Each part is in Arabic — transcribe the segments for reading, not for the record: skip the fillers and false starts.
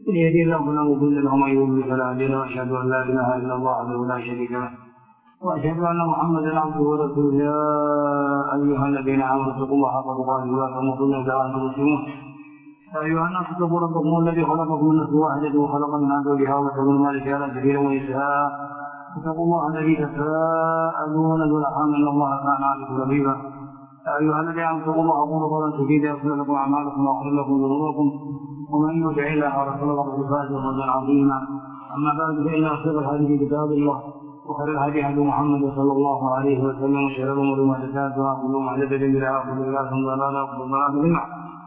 من يهدي الله فلا مضل له ومن يضلل فلا هادي له واشهد ان لا اله الا الله وحده لا شريك له واشهد ان محمدا عبده ورسوله. يا ايها الذين امنوا اتقوا الله حق تقاته ولا تموتن الا وانتم مسلمون. يا ايها الناس اتقوا ربكم الذي خلقكم من نفس واحده وخلق منها زوجها وبث منهما رجالا كثيرا ونساء. اتقوا الله الذي تساءلون به والارحام ان الله كان عليكم رقيبا. يا ايها الذين امنوا اتقوا الله وقولوا قولا سديدا يغفر لكم اعمالكم ويغفر لكم ذنوبكم ومن يطع الله ورسوله فقد فاز فوزا عظيما. اما بعد فان اصدق الحديث كتاب الله وخير الهدي هدي محمد صلى الله عليه وسلم وشر الامور محدثاتها وكل محدثه بدعه وكل بدعه ضلاله وكل ضلاله في النار.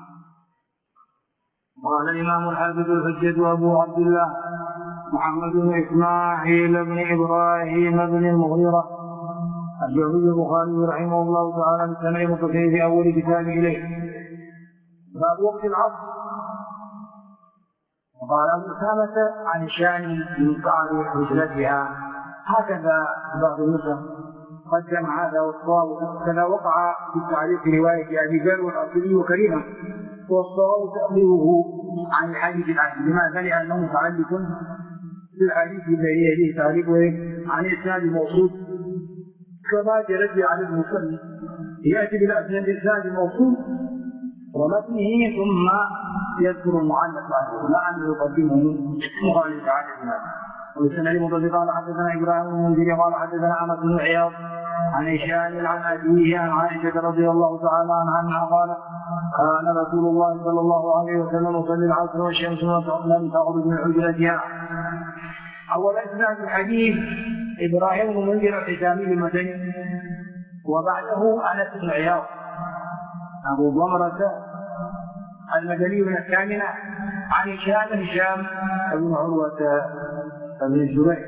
قال الامام الحافظ الحجة ابو عبد الله محمد بن اسماعيل بن ابراهيم بن المغيرة الجوزي البخاري رحمه الله تعالى بالسنة المتصل في اول كتاب اليه باب وقت العصر. وقال ابو اسامة عن الشان من قعر حجرتها هكذا بعض النسخ قدم هذا والصواب كذا وقع في تعريف رواية ابي ذر والاصلي وكريمه والصواب تأخيره عن الحديث العام. لماذا؟ لأنه متعلق بالحديث الذي يليه تعريفه عن الإسناد الموصول كما جرت على المصنف يأتي بالأسناد الإسناد الموصول ومتنه ثم يذكر المعلق بعده لا أن يقدمه مخالف عادتنا. والسنة المتصل قال حدثنا إبراهيم بن المنذر قال حدثنا عمرو بن عياض عن هشام عن أبيه عن عائشة رضي الله تعالى عنها أنها قالت كان رسول الله صلى الله عليه وسلم يصلي العصر والشمس لم تغرب من حجرتها. أول إسناد الحديث إبراهيم بن المنذر الحسامي المدني وبعده أنس بن عياض أبو ضمرة المدني من الثامنة عن هشام بن عروة بن الزبير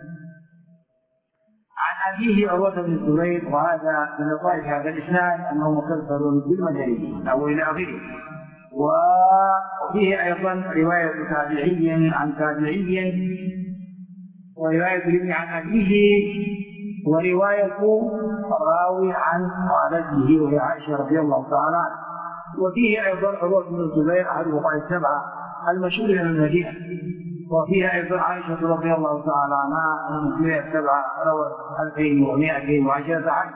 عن أبيه عروة بن الزبير. وهذا من لطائف هذا الإسناد أنه مسلسل بالمدني أو إلى آخره. وفيه أيضا رواية تابعي عن تابعي ورواية ابن عن أبيه ورواية راوي عن والده وهي عائشة رضي الله تعالى عنها. وفيه أيضا عروة بن الزبير أحد فقهاء السبعة المشهور من المدينة. وفيها أيضا عائشة رضي الله تعالى عنها أن المسلمين السبعة روت 2210 حديث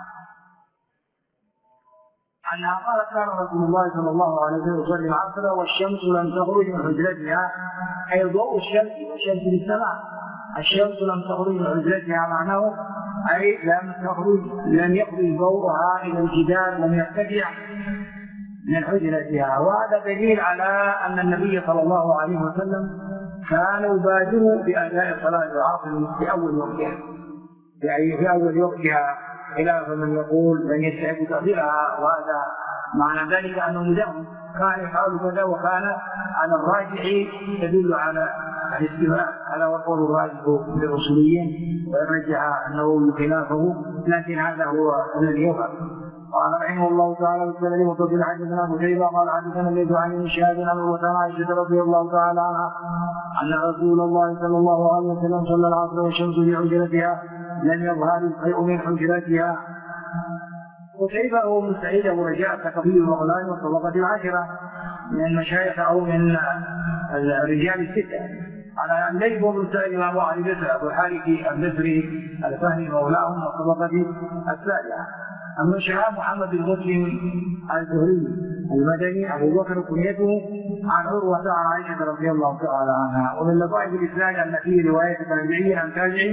أنها قالت كان رسول الله صلى الله عليه وسلم يصلي العصر والشمس لم تخرج من حجرتها أي ضوء الشمس والشمس في السماء. الشمس لم تخرج من حجرتها معناه أي لم يخرج ضوءها إلى الجدار لم يرتفع من حجرتها. وهذا دليل على أن النبي صلى الله عليه وسلم كان يبادر بأداء صلاة العصر في أول وقتها يعني في أول وقتها خلاف من يقول من يستحق تأخيرها. وهذا معنى ذلك أنه مدام كان يحاول كذا وكان على الراجح يدل على الاستواء على وقول الراجح للأصوليين ويرجع أنه خلافه لكن هذا هو الذي يفعل. قال رحمه الله تعالى بالسند المتصل حدثنا ابو شيبه قال حدثنا الليث عن ابن شهاب عن عائشه رضي الله تعالى عنها ان رسول الله صلى الله عليه وسلم صلى العصر والشمس في حجرتها لم يظهر الفيء من حجرتها. وشيبه هو من سعيد ابو رجاء ثقفي البغلاني والطبقه العاشره من المشايخ او من الرجال السته. على ان الليث بن سعيد ابو علي بسر ابو الحارث البصري الفهمي مولاهم والطبقه السابعه. أما شهاب محمد بن مسلم الزهري المدني أبو بكر كنيته عن عروة عن عائشة رضي الله تعالى عنها. ومن لطائف الإسناد أن فيه رواية تابعي عن تابعي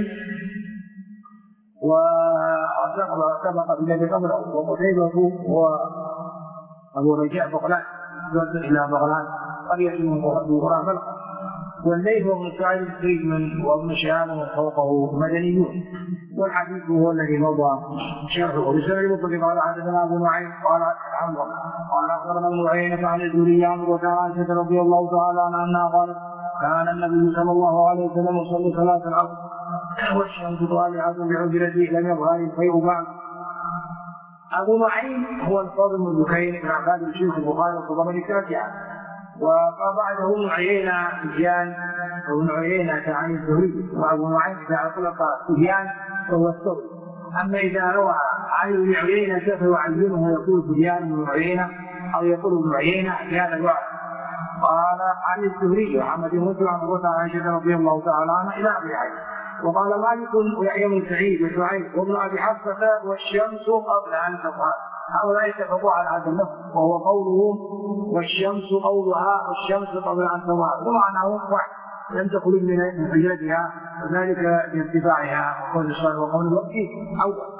وسبق بالذي قبله. وقتيبة هو أبو رجاء بغلان يرسل إلى بغلان قرية من قرى بلقى. والليث بن سعيد السجن وابن شهاب وفوقه مدنيون. والحديث هو الذي مضى شرحه. بسند المتصل قال حدثنا ابو نعيم قال قال اخبرنا ابن عيينة عن الزهري عن عائشة رضي الله تعالى عنها انها قالت كان النبي صلى الله عليه وسلم يصلي صلاة العصر والشمس طالعة بحجرته لم يظهر الفيء بعد. ابو نعيم هو الفاضل بن بكير بن عباد الشيخ البخاري والطبقة التاسعة. وبعده ابن عيينة سفيان وابن عيينة عن الزهري. وابو نعيم اذا اطلق سفيان فهو الثوري. اما اذا روى عن ابن عيينة فيعينه يقول سفيان بن عيينة او يقول ابن عيينة في هذا الوقت. قال عن الزهري محمد بن مسلم عن عائشة رضي الله تعالى عنها إلى آخر الحديث. وقال مالك ويحيى بن سعيد وشعيب وابن أبي حفصة والشمس قبل أن تظهر. هؤلاء اتفقوا على هذا اللفظ وهو قولهم والشمس قولها والشمس قبل أن تظهر، ومعناه واحد لم تخرج من حجرتها وذلك لارتفاعها وقول الصالح وقول الوقت أول.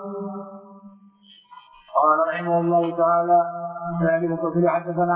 قال رحمه الله تعالى ذلك التصريح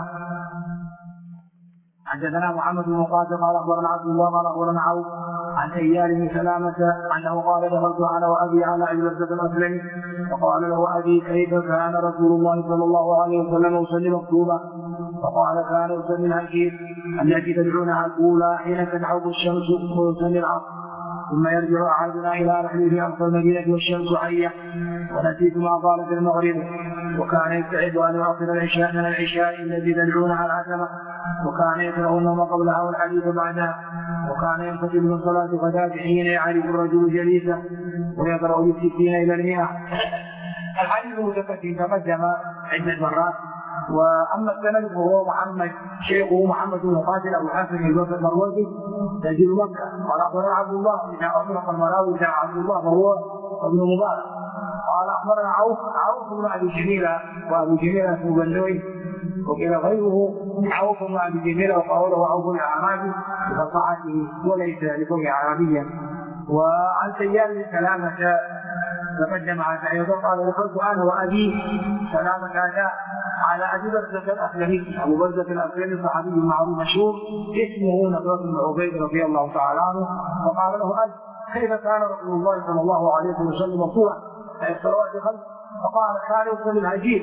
حدثنا محمد بن مقاتل قال اخبرنا عبد الله قال اخبرنا عوف عن ايال بن سلامه انه قال دخلت انا وابي على ابي بكر الاسلمي فقال له ابي كيف كان رسول الله صلى الله عليه وسلم يصلي مكتوبا؟ فقال كان يصلي الهجير التي تدعونها الاولى حين تدعو الشمس ويصلي العصر ثم يرجع احدنا الى رحله في اقصى المدينه والشمس حيه ونسيت ما قال في المغرب. وكان يستعد ان يؤخر العشاء من العشاء التي تدعونها العتمه وكان يكره النوم قبلها والحديث بعدها. وكان ينفتل من صلاه غداة حين يعرف الرجل جليسه ويقرا بالستين الى 100. الحديث متقدم تقدم عده مرات. واما السند فهو محمد شيخه محمد بن مقاتل ابو حسن البصري المروزي نزيل مكه. قال اخبرنا عبد الله اذا اطلق المراوي كان عبد الله فهو ابن مبارك. قال اخبرنا عوف بن ابي جميله وابو جميله اسمه بندوي وقيل غيره عوف بن ابي جميله وقوله عوف الاعرابي بفصاحته وليس لكونه عربيا. وعن سيال بن سلامه تقدم هذا ايضا قال دخلت انا وابي سلامه هذا على ابي برزه الاسلمي. ابو برزه الاسلمي صحابي معروف مشهور اسمه نضرة بن عبيد رضي الله تعالى عنه. فقال له كيف كان رسول الله صلى الله عليه وسلم مفتوحا في الصلوات الخمس؟ فقال كان يصلي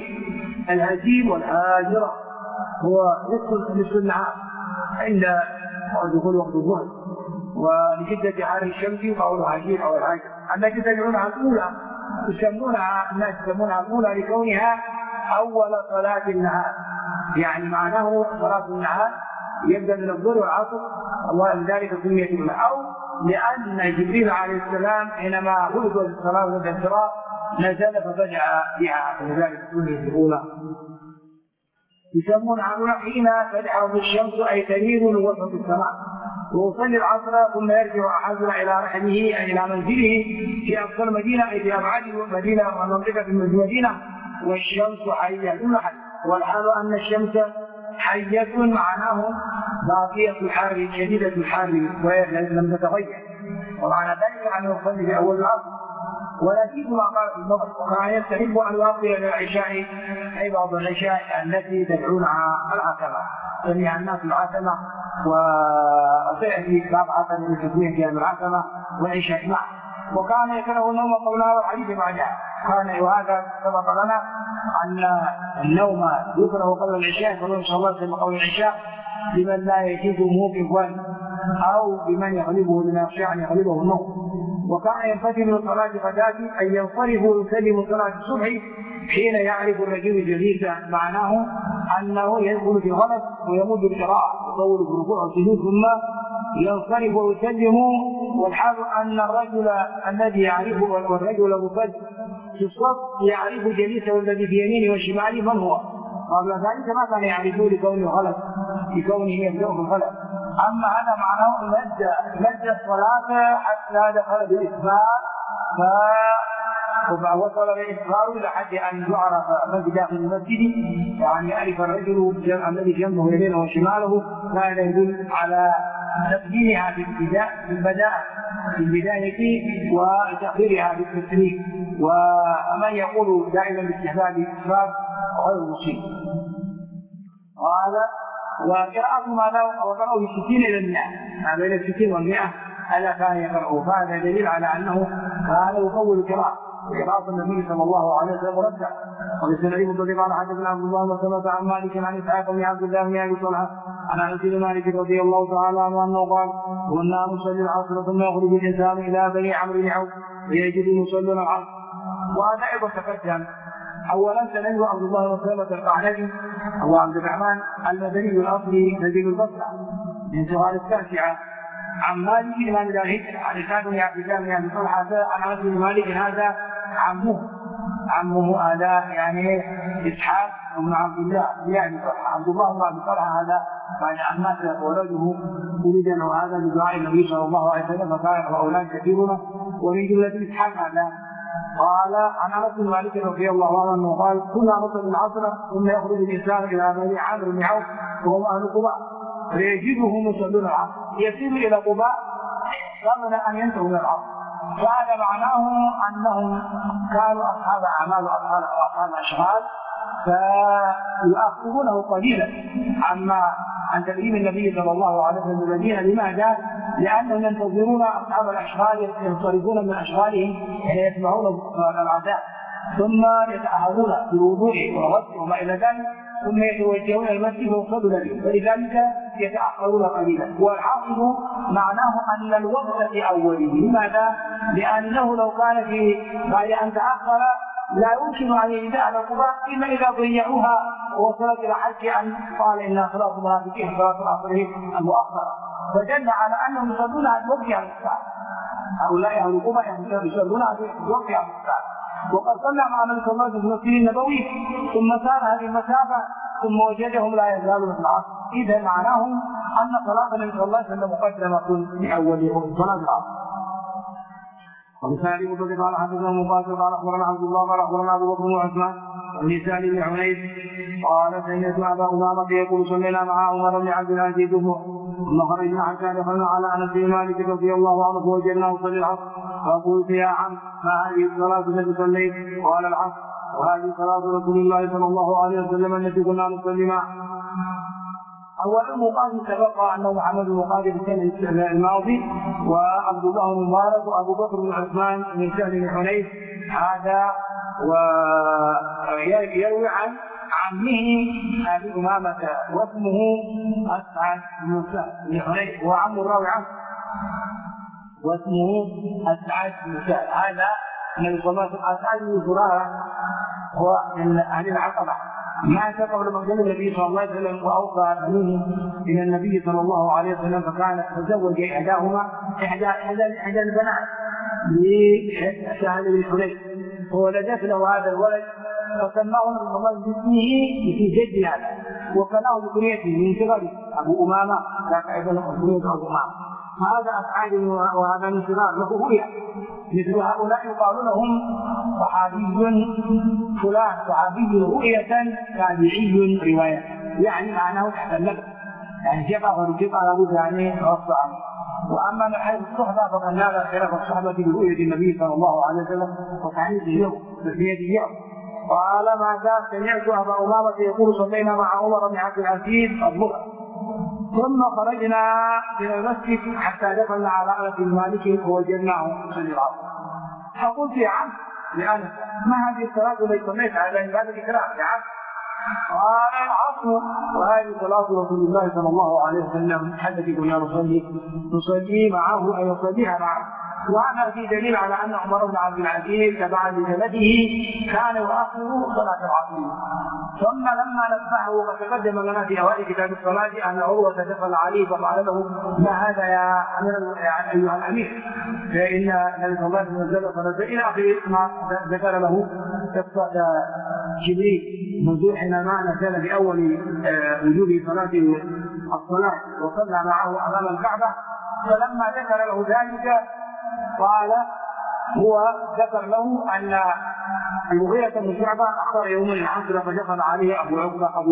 الهجير والهاجره هو نصف النهار عند دخول وقت الظهر ولشده حر الشمس قول هجير او الهاجر التي تدعونها الاولى الناس يسمونها الاولى لكونها اول صلاه النهار، يعني معناه صلاه النهار يبدا من الظهر والعصر ولذلك سميت الاولى، او لان جبريل عليه السلام حينما فرض الصلاه والانصراف نزل فبدأ بها ولذلك سميت الاولى. يسمونها حين تدعو الشمس اي تميل من وسط السماء. ويصلي العصر ثم يرجع احدنا الى رحله اي الى منزله في اقصى المدينه اي في ابعاد المدينه ومنطقه المدينه والشمس حيه والحال ان الشمس حيه معناه باقيه الحر شديده الحر لم تتغير. ومعنى ذلك ان يصلي في اول العصر ونسيت ما قال في المغرب. وكان يستحب ان يؤخر الى العشاء اي بعض العشاء التي تدعونها العتمه سميها الناس العتمه وسياتي باب عتمه من تسميه العتمه والعشاء معا. وكان يكره النوم قبلها والحديث بعدها. وهذا سبق لنا ان النوم يكره قبل العشاء فالنبي صلى الله عليه وسلم قبل العشاء لمن لا يجده موقفا او بمن يغلبه من الشيء ان يغلبه النوم. وكان ينفتل من صلاه غداة ان ينصرف ويسلم صلاه الصبح حين يعرف الرجل جليسا معناه انه يدخل في غلط ويمد القراءه يطول في الركوع والسجود ثم ينصرف ويسلم. والحال ان الرجل الذي يعرفه والرجل المفد في الصف يعرف جليسه الذي في يمينه وشماله من هو. قبل ذلك ما كان يعرفه لكونه غلط لكونه يبدأ في الغلط. اما هذا معناه مد الصلاه حتى دخل بالاسباب وصل بالاسباب الى حد ان يعرف من داخل المسجد، يعني يعرف الرجل الذي جنبه يمينه وشماله. هذا يدل على تقديمها في البدايه وتاخيرها في التسليم. ومن يقول دائما باستحباب الاسباب غير مصيب. قال وقراءة ماذا وقرأوا ب60 إلى 100 ما بين 60 و100 ألا كان يقرأه. فهذا دليل على أنه كان يطول قراءة النبي صلى الله عليه وسلم مرتبة. وبالسند مطلق على حدثنا عبد الله وسلمة عن مالك عن إسحاق بن عبد الله بن أبي طلحة عن أنس بن مالك رضي الله تعالى عنه أنه قال كنا نصلي العصر ثم يخرج الإنسان إلى بني عمرو بن عوف فيجد يصلون العصر. وهذا أيضا تقدم. اولا سند عبد الله وسلمة القعنبي هو عبد الرحمن المدني الاصلي نزيل البصره من صغار التاسعه عن مالك امام الهجره عن اسحاق بن عبد الله بن ابي طلحه عن انس بن مالك هذا عمه هذا يعني اسحاق بن عبد الله يعني عبد الله بن ابي طلحه هذا بعد ان مات ولده ولد له هذا بدعاء النبي صلى الله عليه وسلم فكان له اولاد كثيرون ومن جمله اسحاق هذا. قال عن انس بن مالك رضي الله عنه قال كنا نصلي العصر ثم يخرج الانسان الى بني عامر بن عوف وهم اهل قباء فيجدهم يصلون العصر يسير الى قباء قبل ان ينتهوا من العصر. وهذا معناه انهم كانوا اصحاب اعمال واصحاب اشغال فيؤخرونه قليلا عن تقديم النبي صلى الله عليه وسلم المدينه. لماذا؟ لانهم ينتظرون اصحاب الاشغال ينصرفون من اشغالهم يعني يسمعون العزاء ثم يتاهلون بالوضوء والغسل وما الى ذلك ثم يتوجهون الى المسجد ويصلون به فلذلك يتاخرون قليلا. والحاصل معناه ان الوقت في اوله. لماذا؟ لانه لو كان في بعد ان تاخر لا يمكن ان يجد على قباء الا اذا ضيعوها ووصلت الى حد ان قال ان صلاه المنافقين صلاه العصر المؤخره فدل على انهم يصلون عن وقت المختار. هؤلاء اهل قباء يصلون عن وقت المختار وقد صلى مع النبي صلى الله عليه وسلم في المسجد النبوي ثم سار هذه المسافه ثم وجدهم لا يزالون في العصر. اذا معناه ان صلاه النبي صلى الله عليه وسلم مقدمه في اولهم صلاه العصر. وبسالي مصدق قال حدثنا مقاتل قال اخبرنا عبد الله قال اخبرنا ابو بكر وعثمان بن سالم بن حنيف قال سمعت ابا امامه يقول صلينا مع عمر بن عبد العزيز ثم خرجنا حتى دخلنا على انس بن مالك رضي الله عنه فوجدناه يصلي العصر فقلت يا عم ما هذه الصلاه التي صليت؟ قال العصر وهذه صلاه رسول الله صلى الله عليه وسلم التي كنا نصلي معه. اولا مقاتل سبق انه محمد بن مقاتل في السنه الماضي وعبد الله بن مبارك وابو بكر بن عثمان بن سهل بن حنيف هذا ويروي عن عمه ابي امامه واسمه اسعد بن سهل بن حنيف وعم الراوي عنه واسمه اسعد بن سهل. هذا النبي صلى الله عليه وسلم اسعد بن زراره هو من اهل العقبه مات قبل مقدم النبي صلى الله عليه وسلم واوصى بنيه الى النبي صلى الله عليه وسلم فكان تزوج احدى البنات لسهل بن حنيف فولدت له هذا الولد فسماه النبي صلى الله عليه وسلم باسمه في جد هذا وكناه بكنيته من صغره ابو امامه ذاك ايضا كنيه ابو امامه. هذا اسعد وهذا من صغار له رؤيا مثل هؤلاء يقال لهم صحابي فلان صحابي رؤية تابعي رواية يعني معناه تحت اللقب يعني ثقة ولثقة لابد يعني غصب عنه. واما من حيث الصحبة فقد نال خلاف الصحبة برؤية النبي صلى الله عليه وسلم وتعنيفه له بسيده يوم. قال ما كان سمعت ابا امامة يقول صلينا مع عمر بن عبد العزيز الظهر ثم خرجنا الى المسجد حتى دخلنا على انس بن مالك فوجدناه يصلي العصر. فقلت يا عم لأنس ما هذه الصلاة التي صليت على عبادة الكلام يا عم؟ قال العصر وهذه صلاة رسول الله صلى الله عليه وسلم التي كنا نصلي معه أي يصليها معه. وهذا في دليل على أن عمر بن عبد العزيز تبعا لجدته كان يؤخر صلاة العصر. ثم لما نبهه وتقدم لنا في اوائل كتاب الصلاه ان عروه دخل عليه فقال له ما هذا يا ايها الامير فان النبي صلى الله عليه وسلم نزل صلاته الى اخر ما ذكر له قصه جبريل منذ حينما نزل باول وجوب صلاه الصلاه وصلى معه امام الكعبه. فلما ذكر له ذلك قال هو ذكر له ان المغيرة بن شعبة أخبر يوم العصر فدخل عليه أبو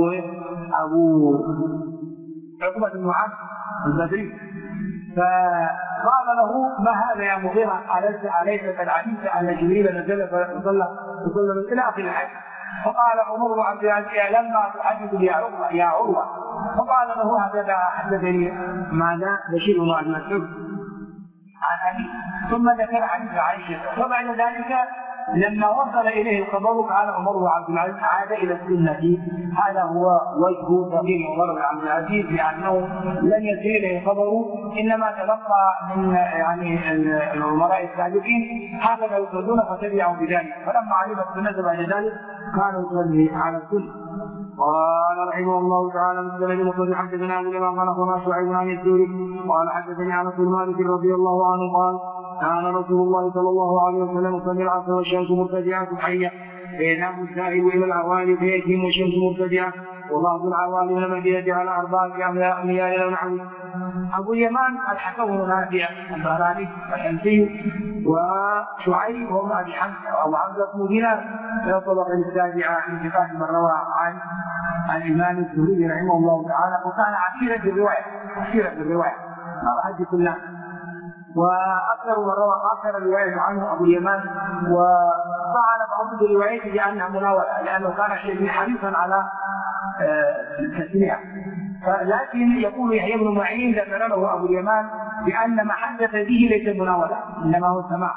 عقبة بن عبد البدري فقال له ما هذا يا مغيرة أليس قد علمت أن جبريل نزل فصلى من إلى آخر الحديث. فقال عمر بن عبد العزيز لما تحدث يا عروة فقال له هكذا حدثني ماذا بشير بن عبد المسعود عن أبي ثم ذكر حديث عائشة. وبعد ذلك لما وصل اليه الخبر قال عمر بن عبد العزيز عاد الى السنه. هذا هو وجه تقييم عمر بن عبد العزيز بانه لم يصل اليه الخبر انما تلقى من يعني العلماء السابقين هكذا يصلون فتبعوا بذلك. فلما علم السنه بعد ذلك كانوا يصلي على السنه. قال رحمه الله تعالى مثل المصلي حدثنا ابو الامام قال اخبرنا شعيب عن الزهري قال حدثني انس بن مالك رضي الله عنه قال كان رسول الله صلى الله عليه وسلم يصلي العصر والشمس مرتفعة حية فينام الذاهب إلى العوالي فيأتيهم الشمس مرتجعة وبعض العوالي من المدينة على 4 أميال أو نحو. أبو اليمان الحكم نافع البهراني الحنفي وشعيب وهم أبي حمزة أو حمزة بن دينار من الطبقة السابعة من كتاب من روى عن الإمام الزهري رحمه الله تعالى وكان عسيرا بالرواية ما حدث الله. وأكثر من روى آخر الرواية عنه أبو اليمان وطعن بعض الروايات بأنها مناولة لأنه كان شيء حريصا على التسميع. لكن يقول يحيى بن معين ذكر له أبو اليمان بأن ما حدث به ليس مناولة إنما هو سماع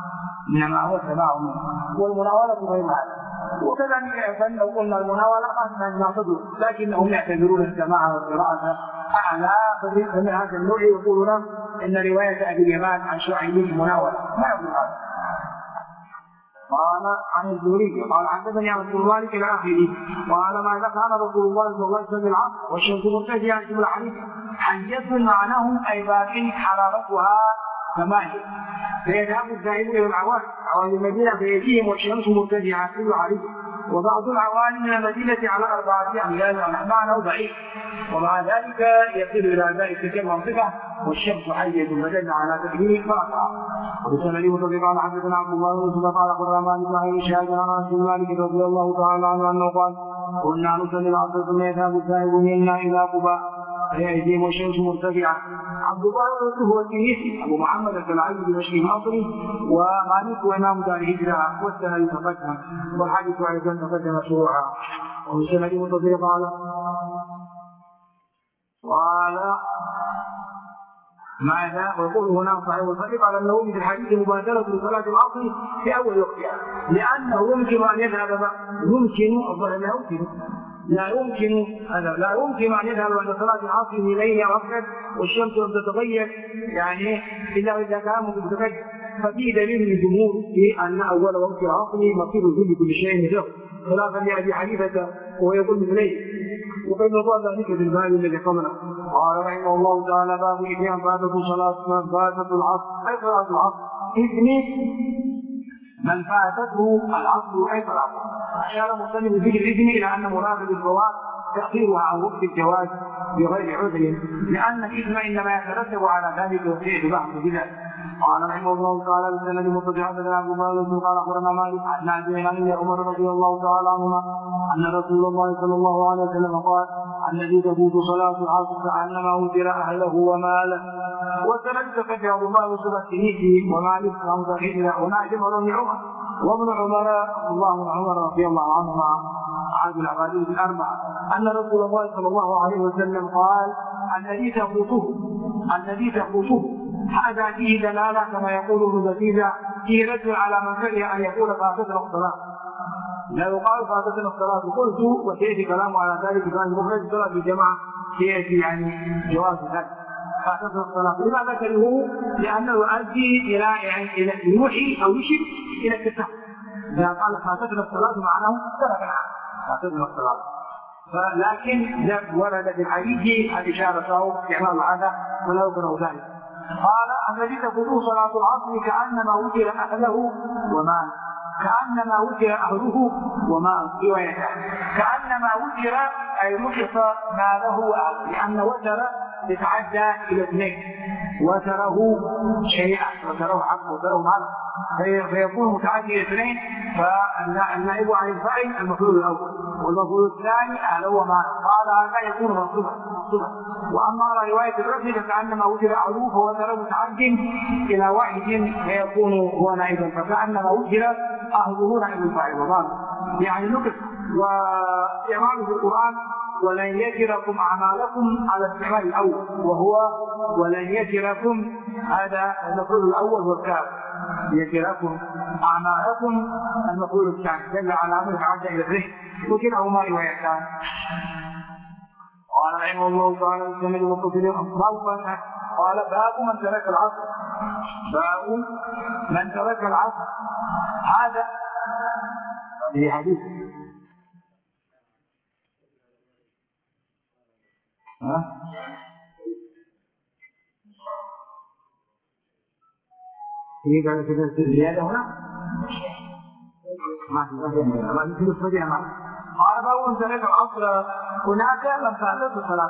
والمناولة غير هذا. وكذلك لو قلنا المناولة ما نقصده لكنهم يعتبرون السماع والقراءة أعلى فمن هذا النوع يقولون إن رواية أبي اليمان عن شعيب مناولة ما يقول هذا. قال عن الزهري قال حدثني عن رسول الله إلى آخره قال ما كان رسول الله صلى الله عليه وسلم العصر والشمس مرتجعة في الحديث حيث معناه أي باق حرارتها كماهي فيذهب الذاهب إلى عوالي المدينة فيأتيهم والشمس مرتجعة في الحديث وبعض العوالي من المدينة على 4 أميال معناه ضعيف ومع ذلك يصل إلى ذلك كالمنطقة والشمس حية بدل على تكبير فرقها. وبسند متفق على حدثنا عبد الله بن مسعود قال اخبرنا مالك عن شاهد عن انس بن مالك رضي الله تعالى عنه انه قال كنا نصلي العصر ثم يذهب الذاهب منا الى قباء فيأتيهم والشمس مرتفعة. عبد الله بن مسعود هو التلميذي ابو محمد الكلعبي دمشقي المصري ومالك وامام دار الهجره والسند تقدم والحديث ايضا تقدم شروعا. وبسند متفق قال ماذا ويقول هنا صحيح الفريق على النووي في الحديث مبادرة لصلاة العصر في أول وقتها لأنه يمكن أن يذهب لا يمكن أن يذهب بعد صلاة العصر في ليلة وقت والشمس لم تتغير يعني إلا إذا كان متغير. ففي دليل للجمهور في أن أول وقت العصر مصير كل شيء مثله خلافا لأبي حنيفة وهو يقول مثليه وقد نظر ذلك في الباب الذي قبله. قال رحمه الله تعالى باب إذن فاتت العصر أي صلاة العصر إذن من فاتته العصر أي صلاة أشار مصنف ذكر الإذن إلى أن مراد بالفوات تأخيرها عن وقت الجواز بغير عذر لأن الإذن إنما يترتب على ذلك وفيه بحث بذلك. قال رحمه الله تعالى بالسند المتصل حدثنا ابو بكر قال اخبرنا مالك عن نافع عن عمر رضي الله تعالى عنهما ان رسول الله صلى الله عليه وسلم قال الذي تفوت صلاه العصر كانما اوتر اهله وماله. وسند تفجر ابو بكر التلميذي ومالك عن ذكر هنا جمع بن عمر وابن عمر الله بن عمر رضي الله عنهما احد العبادين الاربعه ان رسول الله صلى الله عليه وسلم قال الذي تفوته هذا فيه دلالة كما يقول ابن بزيدة فيه رد على من كره أن يقول فاتتنا الصلاة. لا يقال فاتتنا الصلاة قلت وسيأتي كلام على ذلك كان مخرج الصلاة بالجماعة سيأتي يعني جواز ذلك فاتتنا الصلاة. لماذا كرهوه؟ لأنه يؤدي إلى يوحي أو يشير إلى الكتاب. إذا قال فاتتنا الصلاة معناه تركنا فاتتنا الصلاة. لكن ورد في الحديث الإشارة له استعمال هذا ولا يكره ذلك. قال الذي تفوت صلاة العصر كأنما وتر أهله وماله كأنما وتر أي نقص ماله وأهله لأن وتر يتعدى إلى 2 وتره شيئا وتره عقل وتره ماله فيكون متعدي إلى 2 فالنائب عن الفاعل المفعول الأول والمفعول الثاني أهله وماله. قال هذا يكون منصوبا وأما على رواية الرجل فكأنما وتر أهله فوتر متعد إلى واحد فيكون هو نائبا فكأنما وتر أهله نائب الفاعل وماله يعني نقص. وإعماله في القرآن ولن يجركم أعمالكم على استعمال الأول وهو ولن يجركم هذا المفعول الأول والكاف يجركم أعمالكم المفعول الثاني دل على أمر تعدى إلى 2 وكلاهما روايتان. قال رحمه الله تعالى السند المتصل قال باب من ترك العصر هذا في حديث في زيادة هنا ما في نصف ما قال باب ترك العصر هناك من فاتته صلاة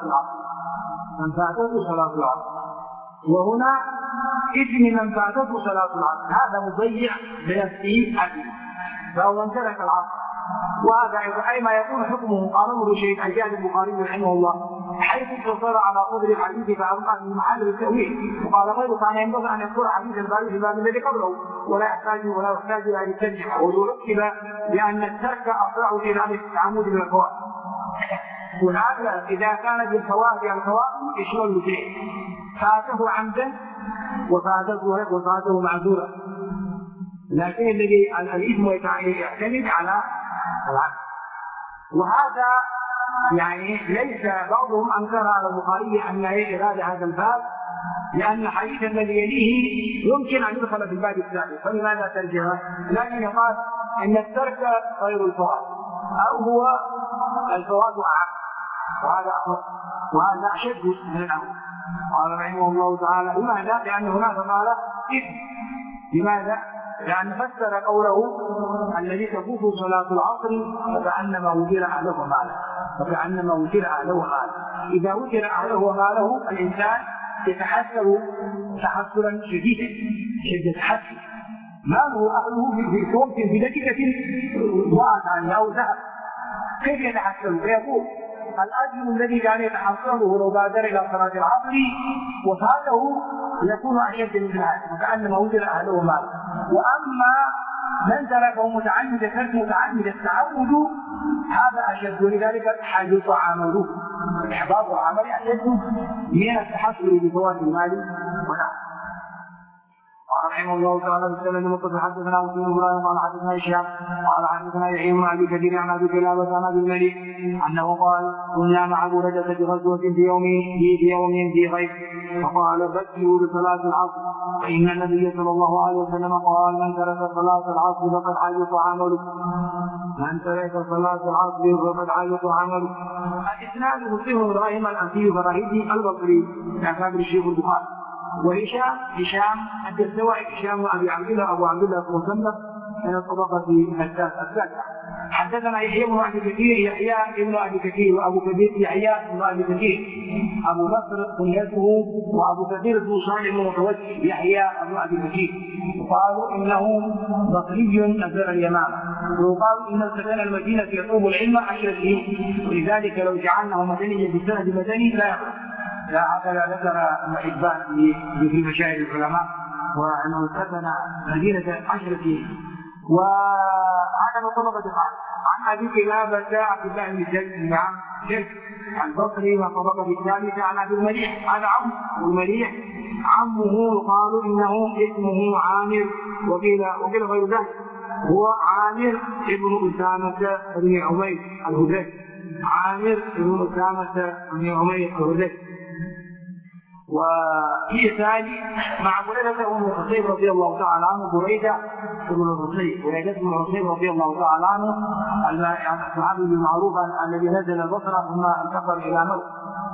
العصر وهنا اسم من فاتته صلاة العصر هذا مضيع بنفسه أبي فهو من ترك العصر وهذا أي ما يكون حكمه قال شيء عن جاد البخاري رحمه الله حيث اقتصر على قدر الحديث فأبقى من محل التأويل وقال غيره كان ينبغي أن يذكر حديث الباب في الباب الذي قبله ولا يحتاج إلى أن يترجم ويرتب لأن الترك أسرع في ذلك التعمد من الفوائد هناك إذا كانت الفوائد يشمل شيء فاته عمدا وفاته معذورا لكن الذي الإثم يعتمد على العمد وهذا يعني ليس بعضهم أنكر على البخاري أن إرادة هذا الباب لأن الحديث الذي يليه يمكن أن يدخل في الباب الثاني فلماذا ترجمه؟ لكن يقال أن الترك غير الفوائد أو هو الفوائد أعم وهذا أشد من الأول قال رحمه الله تعالى لماذا؟ لأن هناك قال إثم لماذا؟ لأن فسر قوله الذي تفوت صلاة العصر فكأنما وتر أهله وماله إذا وتر أهله وماله الإنسان يتحسر تحسرا شديدا شدة حسر ماله أهله في وقت في دقيقة ضاعت عنه أو ذهب كيف يتحسر؟ فيقول الأجر الذي كان يتحصله لو بادر إلى صلاة العصر وفاته يكون أشد من هذا وكأنما وتر أهله وماله وأما من تركه متعمدا ترك متعمد التعمد هذا أشد لذلك حدث عمله إحباط العمل أشد من التحصل بفوات المال والعمل رحمه الله تعالى بالسنن المتصل حدثنا ابو بن ابراهيم قال حدثنا هشام قال حدثنا يحيى بن ابي كثير عن ابي كلابه عن ابي الملك انه قال كنا مع بردة في غزوه في يوم في غيب فقال بكروا لصلاه العصر فان النبي صلى الله عليه وسلم قال من ترك صلاه العصر فقد حبط عمله الاسناد مسلم بن ابراهيم الانصاري الفراهيدي البصري كان الشيخ البخاري وهشام الدستوائي هشام ابي عبد الله ابو عبد الله المصنف من الطبقه السادسه حدثنا يحيى بن ابي كثير يحيى بن ابي كثير وابو كثير يحيى بن ابي كثير ابو بكر كنيته وابو كثير بن صالح بن متوكل يحيى بن ابي كثير وقالوا انه بصري نزل اليمامه وقالوا ان سكن المدينه يطلب العلم 10 سنين ولذلك لو جعلناه مدنيا بالسند مدني لا يقبل لا هكذا ذكر ابن حبان في مشاهد العلماء وانه سكن مدينه 10 سنين وهذا من طبقه عن ابي كلابه عبد الله بن زيد البصري وطبقه الثالثه عن ابي المليح هذا عمه المليح عمه يقال انه اسمه عامر وقيل غير ذلك هو عامر ابن اسامه بن عمير الهذلي عامر ابن اسامه بن عمير الهذلي وفي ثاني مع بريدة بن الحصيب رضي الله تعالى عنه بريدة بن الحصيب رضي الله تعالى عنه الصحابي المعروف الذي نزل البصره ثم انتقل الى مكه.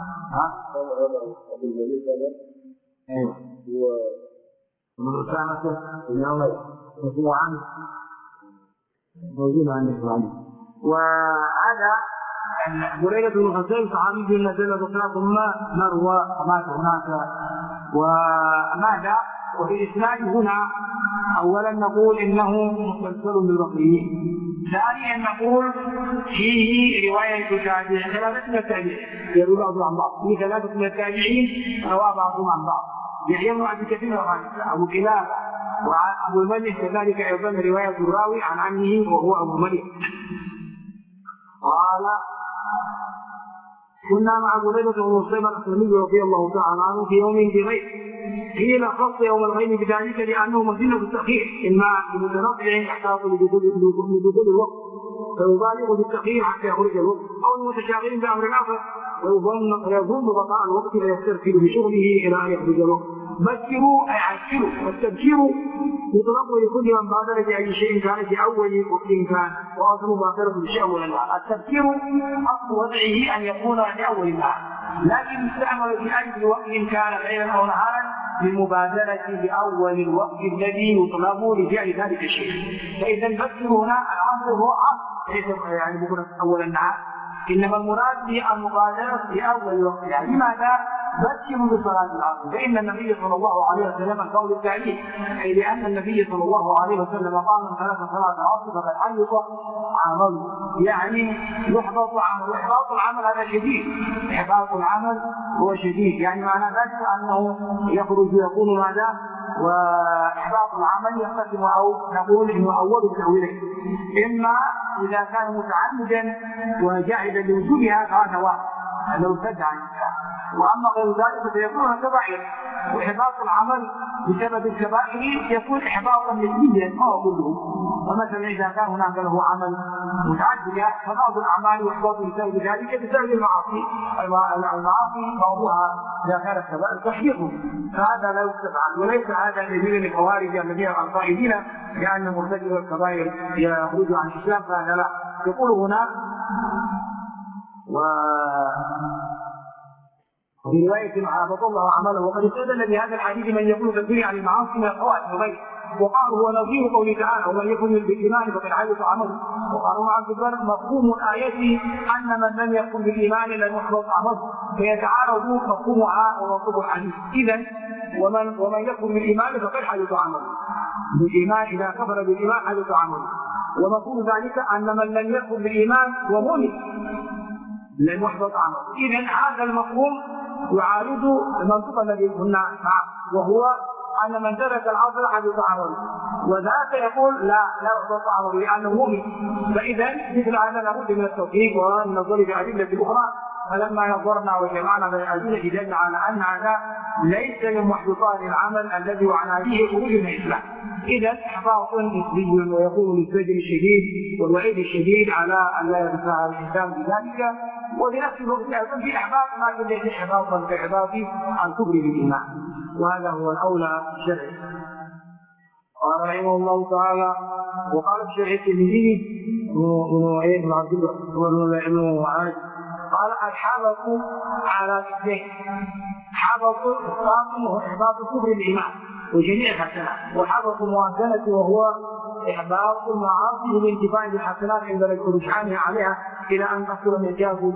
ابو المليك هذا ايوه هو ابن اسامه بن عمير وهو عامر موجود عندك وهذا بريدة بن الحصيب صحابي نزل البصره ثم مروى ومات هناك وماذا وفي الاسناد هنا اولا نقول انه مسلسل بالبصريين ثانيا نقول فيه روايه تابعين ثلاثه من التابعين يروي بعضهم عن بعض في ثلاثه من التابعين روى بعضهم عن بعض يحيى بن ابي كثير ابو كلابه وابو الملك كذلك ايضا روايه الراوي عن عمه وهو ابو الملك قال كنا مع بريدة بن الحصيب الأسلمي رضي الله تعالى عنه في يوم بغيب قيل خص يوم الغيب بذلك لأنه مدينة التأخير إما لمتنطع يحتاط لدخول الوقت فيبالغ بالتأخير حتى يخرج الوقت أو المتشاغلين بأمر آخر ويظن بقاء الوقت فيسترسل بشغله إلى أن يخرج الوقت بشروا أي عشروا والتبشير يطلق لكل من بادر بأي شيء كان في أول وقت كان وأصل باطرة بشيء أول النهار التبشير أصل وضعه أن يكون في أول النهار لكن يستعمل في أي وقت كان ليلا أو نهارا بالمبادرة بأول الوقت الذي يطلب لفعل ذلك الشيء. فإذا البكر هنا العصر هو عصر، ليس يعني بكرة أول النهار، إنما المراد بالمبادرة بأول الوقت. يعني لماذا؟ بكروا بصلاة العصر، فإن النبي صلى الله عليه وسلم قول التعليم، أي لأن النبي صلى الله عليه وسلم قال من ترك صلاة العصر فقد حبط عمله، يعني يحبط عمله. إحباط العمل هذا شديد، إحباط العمل هو شديد، يعني معنى ذلك أنه يخرج يكون ماذا؟ وإحباط العمل ينقسم أو نقول إنه أول التأويلين، إما إذا كان متعمدا وجاهدا لوجودها فهذا واحد أنه ارتد عن الإسلام، وأما غير ذلك فيكون كبائر، وإحباط العمل بسبب الكبائر يكون إحباطا نسبيا ما هو كله. ومثلا إذا كان هناك له عمل متعدد فبعض الأعمال يحبط بسبب ذلك بسبب المعاصي، المعاصي بعضها إذا كانت كبائر تحبطه، فهذا لا يكتب عنه، وليس هذا دليل للخوارج الذين القائلين بأن مرتكب الكبائر يخرج عن الإسلام، فهذا لا. يقول هنا وفي رواية حبط الله عمله، وقد استدل بهذا الحديث من يكون تكفير عن المعاصي من الخوارج وغيره، وقالوا هو نظير قوله تعالى ومن يكن بالإيمان فقد حبط عمله. وقالوا عن ذلك مفهوم الآية أن من لم يكن بالإيمان لم يحبط عمله، فيتعارض مفهومها ومنطوق الحديث. إذا ومن يكن بالإيمان فقد حبط عمله، بالإيمان إذا كفر بالإيمان حبط عمله. ومفهوم ذلك أن من لم يكن بالإيمان ومؤمن لم يحبط عمله. إذا هذا المفهوم يعارض المنطق الذي قلنا معه، وهو أن من ترك العصر حبط عمله، وذاك يقول لا يحبط عمله لأنه مؤمن. فإذا مثل هذا لابد من التوثيق والنظر في الأدلة الأخرى، فلما نظرنا وجمعنا بين الأدلة دلنا على أن هذا ليس من محبطات العمل الذي وعنا به خروج من الإسلام. إذا إحباط نسبي، ويكون للزجر الشديد والوعيد الشديد على أن لا يتساهل الإنسان بذلك، ولنفس الوقت أيضا في إحباط ما ليس إحباطا كإحباط الكفر بالإيمان، وهذا هو الأولى الشرعي. قال رحمه الله تعالى وقال الشرعي الترمذي بن عبد الله قال الحبط على اثنين: حبط الطاقم وهو إحباط الكفر بالإيمان وجميع الحسنات، وحبط الموازنة وهو إحباط المعاصي بالانتفاع بالحسنات عند رجحانها عليها إلى أن تحصل النجاة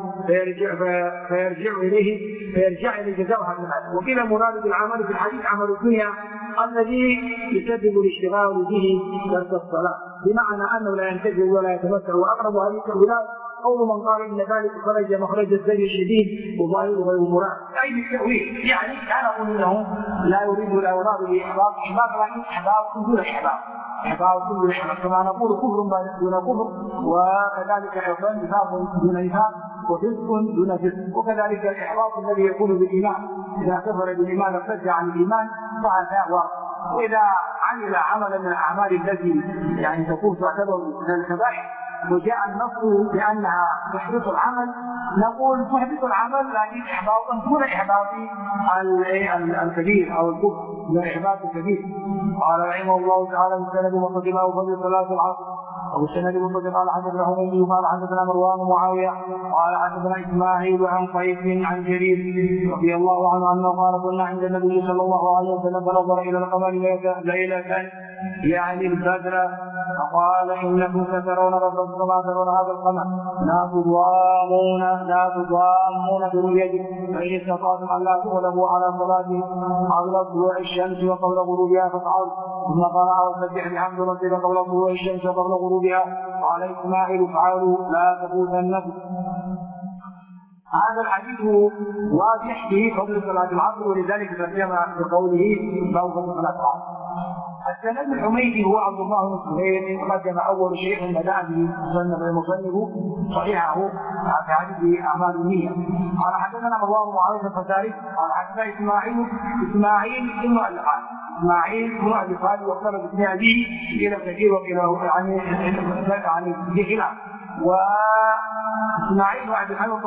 فيرجع إلى جزاء حسنات. وقيل مراد بالعمل في الحديث عمل الدنيا الذي يسبب الاشتغال به ترك الصلاة، بمعنى أنه لا ينتجه ولا يتمتع. وأقرب هذه التأويلات قول من قال إن ذلك خرج مخرج الزي الشديد وظاهره غير مراد، أي بالتأويل، يعني كان يقول له لا يريد ولا يراد بإحباط، لكن إحباط دون إحباط، إحباط دون إحباط، كما نقول كفر دون كفر، وكذلك أيضا نفاق دون نفاق، وفسق دون فسق. وكذلك الإحباط الذي يكون بالإيمان إذا كفر بالإيمان ارتد عن الإيمان فهذا واقع. وإذا عمل عملا من الأعمال التي يعني تكون تعتبر من الكبائر وجاء النص بأنها تحبط العمل، نقول تحبط العمل لكن إحباطا دون إحباط الكبير أو الكفر، دون إحباط الكبير. قال رحمه الله تعالى بالسند مقدمة وفضل صلاة العصر. وبالسند مقدمة قال حدثنا حميدي قال حدثنا مروان معاوية قال حدثنا إسماعيل عن قيس عن جرير رضي الله عنه أنه قال كنا عند النبي صلى الله عليه وسلم فنظر إلى القمر ليلة يعني البدر فقال إنكم سترون ربكم كما ترون هذا القمر لا تضامون برؤيته، فإن استطعتم أن لا تغلبوا على صلاة قبل طلوع الشمس وقبل غروبها فافعلوا. ثم قرأ وسبح بحمد ربك قبل طلوع الشمس وقبل غروبها. قال إسماعيل افعلوا لا تفوتنكم. هذا الحديث واضح في فضل صلاة العصر، ولذلك ترجم بقوله فضل صلاة العصر. السند الحميدي هو عبد الله بن سهيل، قدم أول شيء بدأ به المصنف صحيحه في حديث أعمال النية. قال حدثنا مروان معاوية الفزاري قال حدثنا إسماعيل بن أبي خالد واختلف بن أبيه إلى كثير وإلى يعني بخلاف. وإسماعيل بن أبي خالد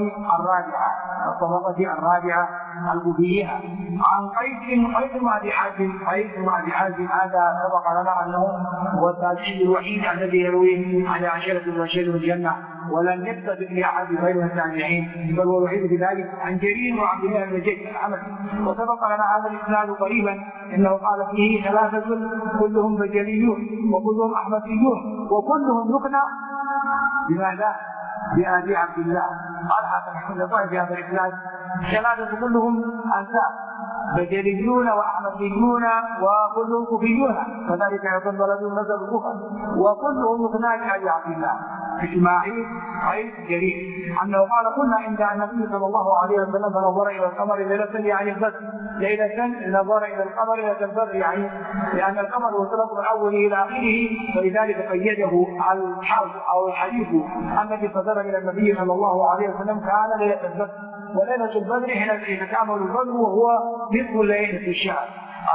الطبقة الرابعة الكوفية عن قيس بن أبي حازم هذا سبق لنا أنه هو التابعي الوحيد الذي يروي عن عشيرة المبشرين بالجنة ولم يتفق لاحد غير التابعين، بل هو الوحيد في ذلك عن جرير وعبد الله بن زيد الحمدي. وسبق لنا هذا الاسناد قريبا انه قال فيه ثلاثه كلهم بجليون وكلهم احمديون وكلهم يقنع بماذا؟ بأبي عبد الله. قال حتى نحن في هذا الاسناد ثلاثه كلهم انساب بجليون واحمديون وكلهم كوفيون، كذلك يظن رجل نزل الكوفه وكلهم يقنع بأبي عبد الله. اسماعيل غير جرير انه قال كنا عند النبي صلى الله عليه وسلم فنظر الى القمر ليله يعني البدر، ليله نظر الى القمر ليله البدر يعني لان القمر يطلق من اوله الى اخره، ولذلك قيده الحرف او الحديث الذي صدر الى النبي صلى الله عليه وسلم كان ليله البدر، وليله البدر حين يتكامل البدر وهو نصف الليل في الشهر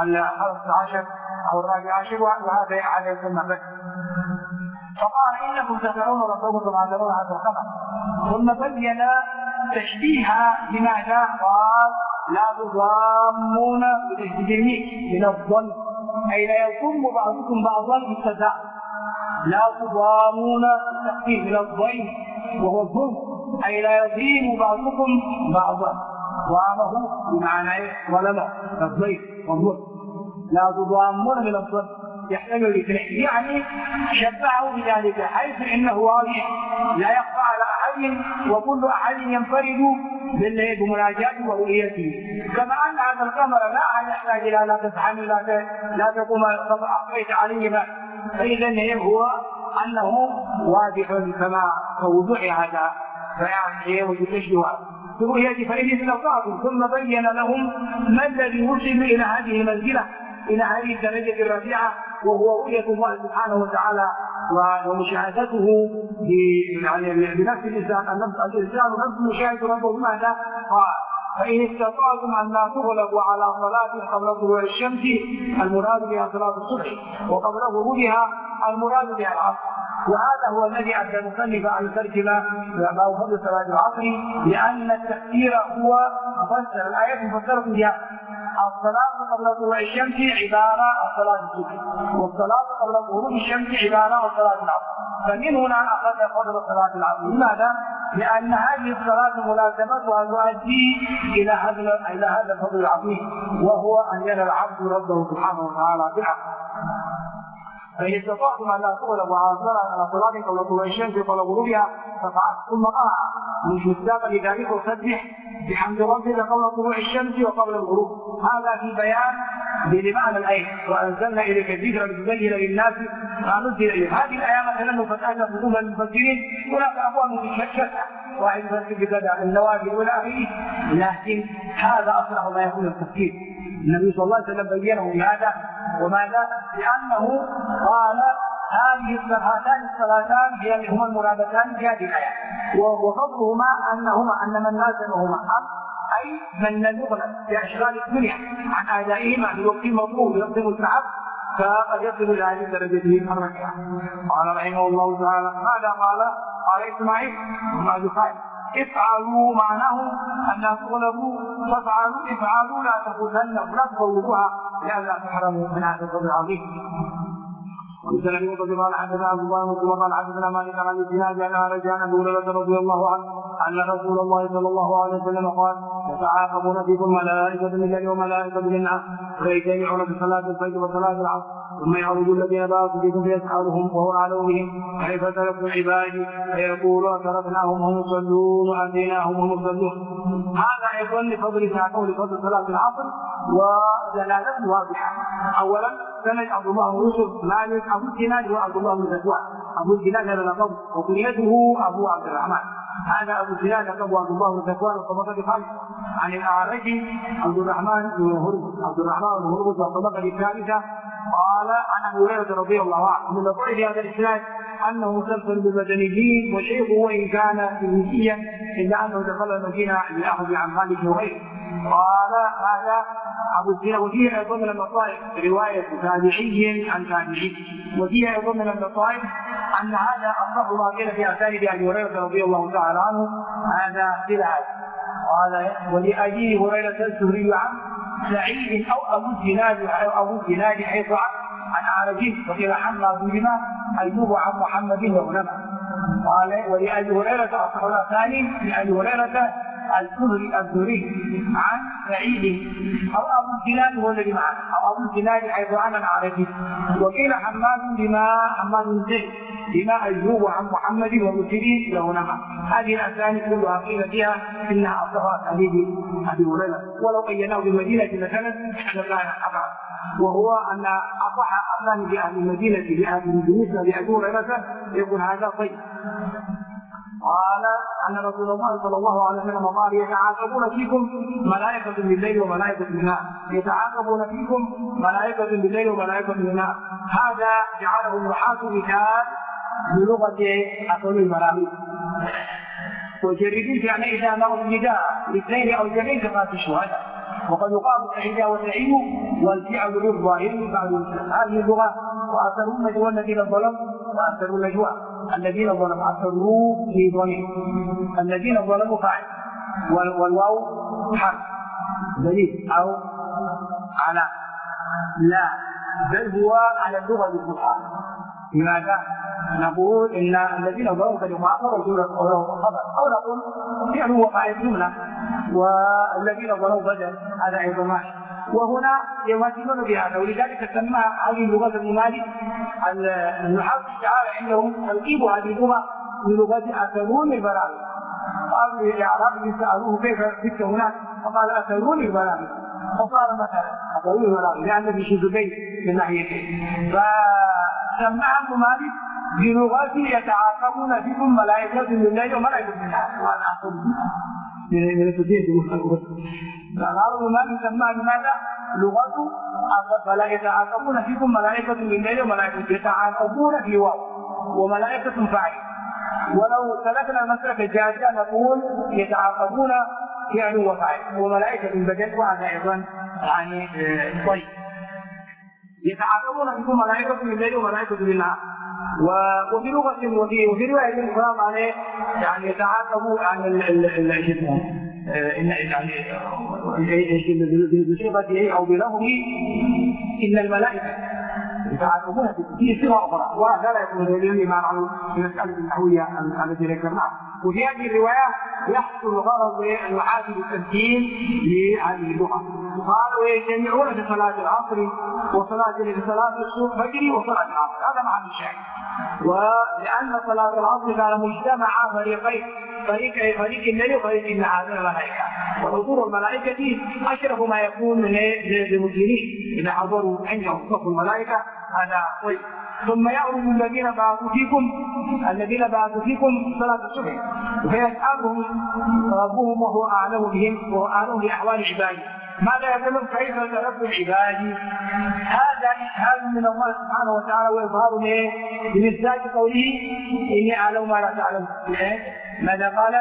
15 او 14 وهذا على يسمى بدر. فقال انكم سترون ربكم كما ترون هذا القمر، ثم بين تشبيها لماذا؟ قال لا تضامون بالتجديد من الظن، اي لا يضم بعضكم بعضا بالتزاح، لا تضامون بالتخفيف من الظن وهو الظلم، اي لا يضيم بعضكم بعضا، ضامه بمعنى ظلمه الضيف والظلم، لا تضامون من الظن يحتمل الاثنين، يعني شبهه بذلك حيث انه واضح لا يخفى على احد وكل احد ينفرد بمناجاته ورؤيته، كما ان هذا القمر لا احد يحتاج الى لا تتحمل لا تقوم اخفيت عليه ما، فاذا هو انه واضح كما وضوح هذا فيعني وتشبه برؤيته. فان استطاعتم ثم بين لهم ما الذي يوصل الى هذه المنزله الى هذه الدرجه الرفيعه وهو رؤيه الله سبحانه وتعالى ومشاهدته بنفس الانسان، الانسان نفسه يشاهد ربه. ماذا قال؟ فان استطعتم ان لا تغلبوا على صلاه قبل طلوع الشمس المراد بها صلاه الصبح وقبل غروبها المراد بها العصر، وهذا هو الذي ادى المصنف ان ترجم باب فضل صلاه العصر، لان التفسير هو مفسر الايه مفسره بها. الصلاة قبل طلوع الشمس عبارة عن صلاة الصبح، والصلاة قبل غروب الشمس عبارة عن صلاة العصر، فمن هنا أخذ فضل صلاة العصر. لماذا؟ لأن هذه الصلاة ملازمتها تؤدي إلى هذا الفضل العظيم، وهو أن ينال العبد ربه سبحانه وتعالى بالعقل. فإن استطعتم أن لا تغلبوا على صلاة قبل طلوع الشمس قبل غروبها ففعل. ثم قال مصداقا لذلك وسبح بحمد ربك قبل طلوع الشمس وقبل الغروب. هذا في بيان لمعنى الآية، وأنزلنا إليك الذكر لتبين للناس ما نزل إليهم. هذه الآية مثلا فتحنا كتب المفسرين هناك أقوال مشتتة، واحد يفسر بكذا النوافل والى اخره، لكن هذا أصلح ما يكون التفسير. النبي صلى الله عليه وسلم بينه بهذا، وماذا؟ لأنه قال هذه الصلاتان هي هما المرادتان في هذه الآية، وفضلهما أن من لازمهما أي من لم يغلب بأشغال الدنيا عن أدائهما بوقت مطلوب بوقت مستحب فقد يصل إلى هذه الدرجة الركعة. قال رحمه الله تعالى ماذا قال؟ قال إسماعيل وما يقال افعلوا معناه أن لا تغلبوا افعلوا لا تفوتن ولا تفوتوها لئلا تحرموا من هذا الفضل العظيم. ومثل ابي بكر قال حدثنا عبد الله بن وقال حدثنا مالك عن الزناد عن رجاء ابي هريره رضي الله عنه ان رسول الله صلى الله عليه وسلم قال يتعاقبون فيكم ملائكه بالليل وملائكه بالنهار فيجتمعون بصلاه الفجر وصلاه العصر ثم يعرج الذين باتوا فيكم فيسالهم وهو اعلم بهم كيف تركتم عبادي فيقولون تركناهم وهم يصلون واتيناهم وهم يصلون. هذا ايضا لفضل ساعته لفضل صلاه العصر ودلالته واضحه. اولا سمع عبد الله بن يوسف مالك ابو الزناد وعبد الله بن ذكوان. ابو الزناد هذا لقب وكنيته ابو عبد الرحمن، هذا ابو الزناد لقب عبد الله بن ذكوان والطبقه الثالثه. عن الاعرج عبد الرحمن بن هرمز والطبقه الثالثه قال عن ابي هريره رضي الله عنه من لطيف هذا الاسناد انه مسلسل بالمدنيين وشيخه وان كان كلينيا الا انه دخل المدينه لاخذ عن مالك وغيره. قال هذا ابو الزناد وفيه ايضا من اللطائف روايه تابعي عن تابعي، وفيه ايضا من اللطائف ان هذا اصح ما قيل في اسانيد ابي هريره رضي الله تعالى عنه هذا خلاف. قال ولابي هريره الزهري عن سعيد او ابو الزناد حيث عن اعرج وقيل عن ابوهما ايوب عن محمد وغنما. قال ولأبي هريرة أصحاب ثاني لأبي هريرة الزهري عن سعيد أو أبو الزناد هو الذي معه أو أبو الزناد حيث عن العربي وقيل حماد بن زيد بما أيوب عن محمد ومسلم له نمى. هذه الأسانيد كلها قيل فيها إنها أصدقاء أسانيد أبي هريرة ولو قيناه بالمدينة مثلا لكان أبعد، وهو أن أصح أسانيد أهل المدينة بالنسبة لأبي هريرة يقول هذا طيب. قال أن رسول الله صلى الله عليه وسلم قال يتعاقبون فيكم ملائكة بالليل وملائكة بالنهار، يتعاقبون فيكم ملائكة بالليل وملائكة بالنهار. هذا جعله النحاة مثال بلغة أصول المرامي، وجريدين يعني إذا مروا النداء لاثنين أو جميع كفاة الشهداء، وقد يقال سعيد وسعيد والفعل للظاهر بعد هذه اللغة. وأثروا النجوى الذين ظلموا وأثروا النجوى الذين ظلموا أثروا في ظنين الذين ظلموا فاعل والواو حرف دليل أو على لا، بل هو على اللغة الفصحى. لماذا؟ نقول إن الذين ظلموا كلمة ورجولا خبر، أو نقول فعل هو فاعل جملة والذين ظلموا بدل، هذا أيضا ماشي. وهنا يماثلون بهذا، ولذلك سمى هذه اللغة المنادي النحاة تعالى عندهم تركيب هذه اللغة بلغة أثرون البلاغة. قالوا للأعراب سألوه كيف جئت هناك فقال أثرون البلاغة، فصار مثلا أثرون البلاغة لأن في شذوذين من ناحيتين، فسماها المنادي بلغات يتعاقبون فيكم ملائكة بالليل وملائكة بالنهار. وأنا أحسن من التدين فقالوا ما يسمى لماذا؟ لغته فلا يتعاقبون فيكم ملائكة بالليل وملائكة، يتعاقبون في واو وملائكة فاعل. ولو سلكنا المسلك الجاهزة نقول يتعاقبون فعل وفاعل وملائكة بدل، وهذا أيضا يعني طيب. يتعاقبون فيكم ملائكة بالليل وملائكة بالنهار. وفي لغة وفي رواية الكلام عليه يعني يتعاقبوا عن يعني بصيغته او بلفظه ان الملائكه يتعاقبون في صيغه اخرى، وهذا لا يكون دليلا لما نعلم في مساله النحويه التي ذكرناها. وفي هذه الروايه يحصل غرض المعاد بالتمثيل لهذه اللغه. قال ويجتمعون في صلاه العصر وصلاه الفجر وصلاه العصر، هذا معنى الشاهد. ولأن صلاة العصر كان مجتمعا فريقين، فريق الليل وفريق النهار من الملائكة، وحضور الملائكة أشرف ما يكون للمسلمين إذا حضروا عندهم صف الملائكة، هذا طيب. ثم يعرض الذين بعثوا فيكم صلاة الصبح فيسألهم ربهم وهو أعلم بهم وهو أعلم بأحوال عباده، ماذا يقولون كيف تركتم عبادي؟ هذا إشهاد من الله سبحانه وتعالى وإظهار بمثال قوله إني أعلم ما لا تعلم. ماذا قال؟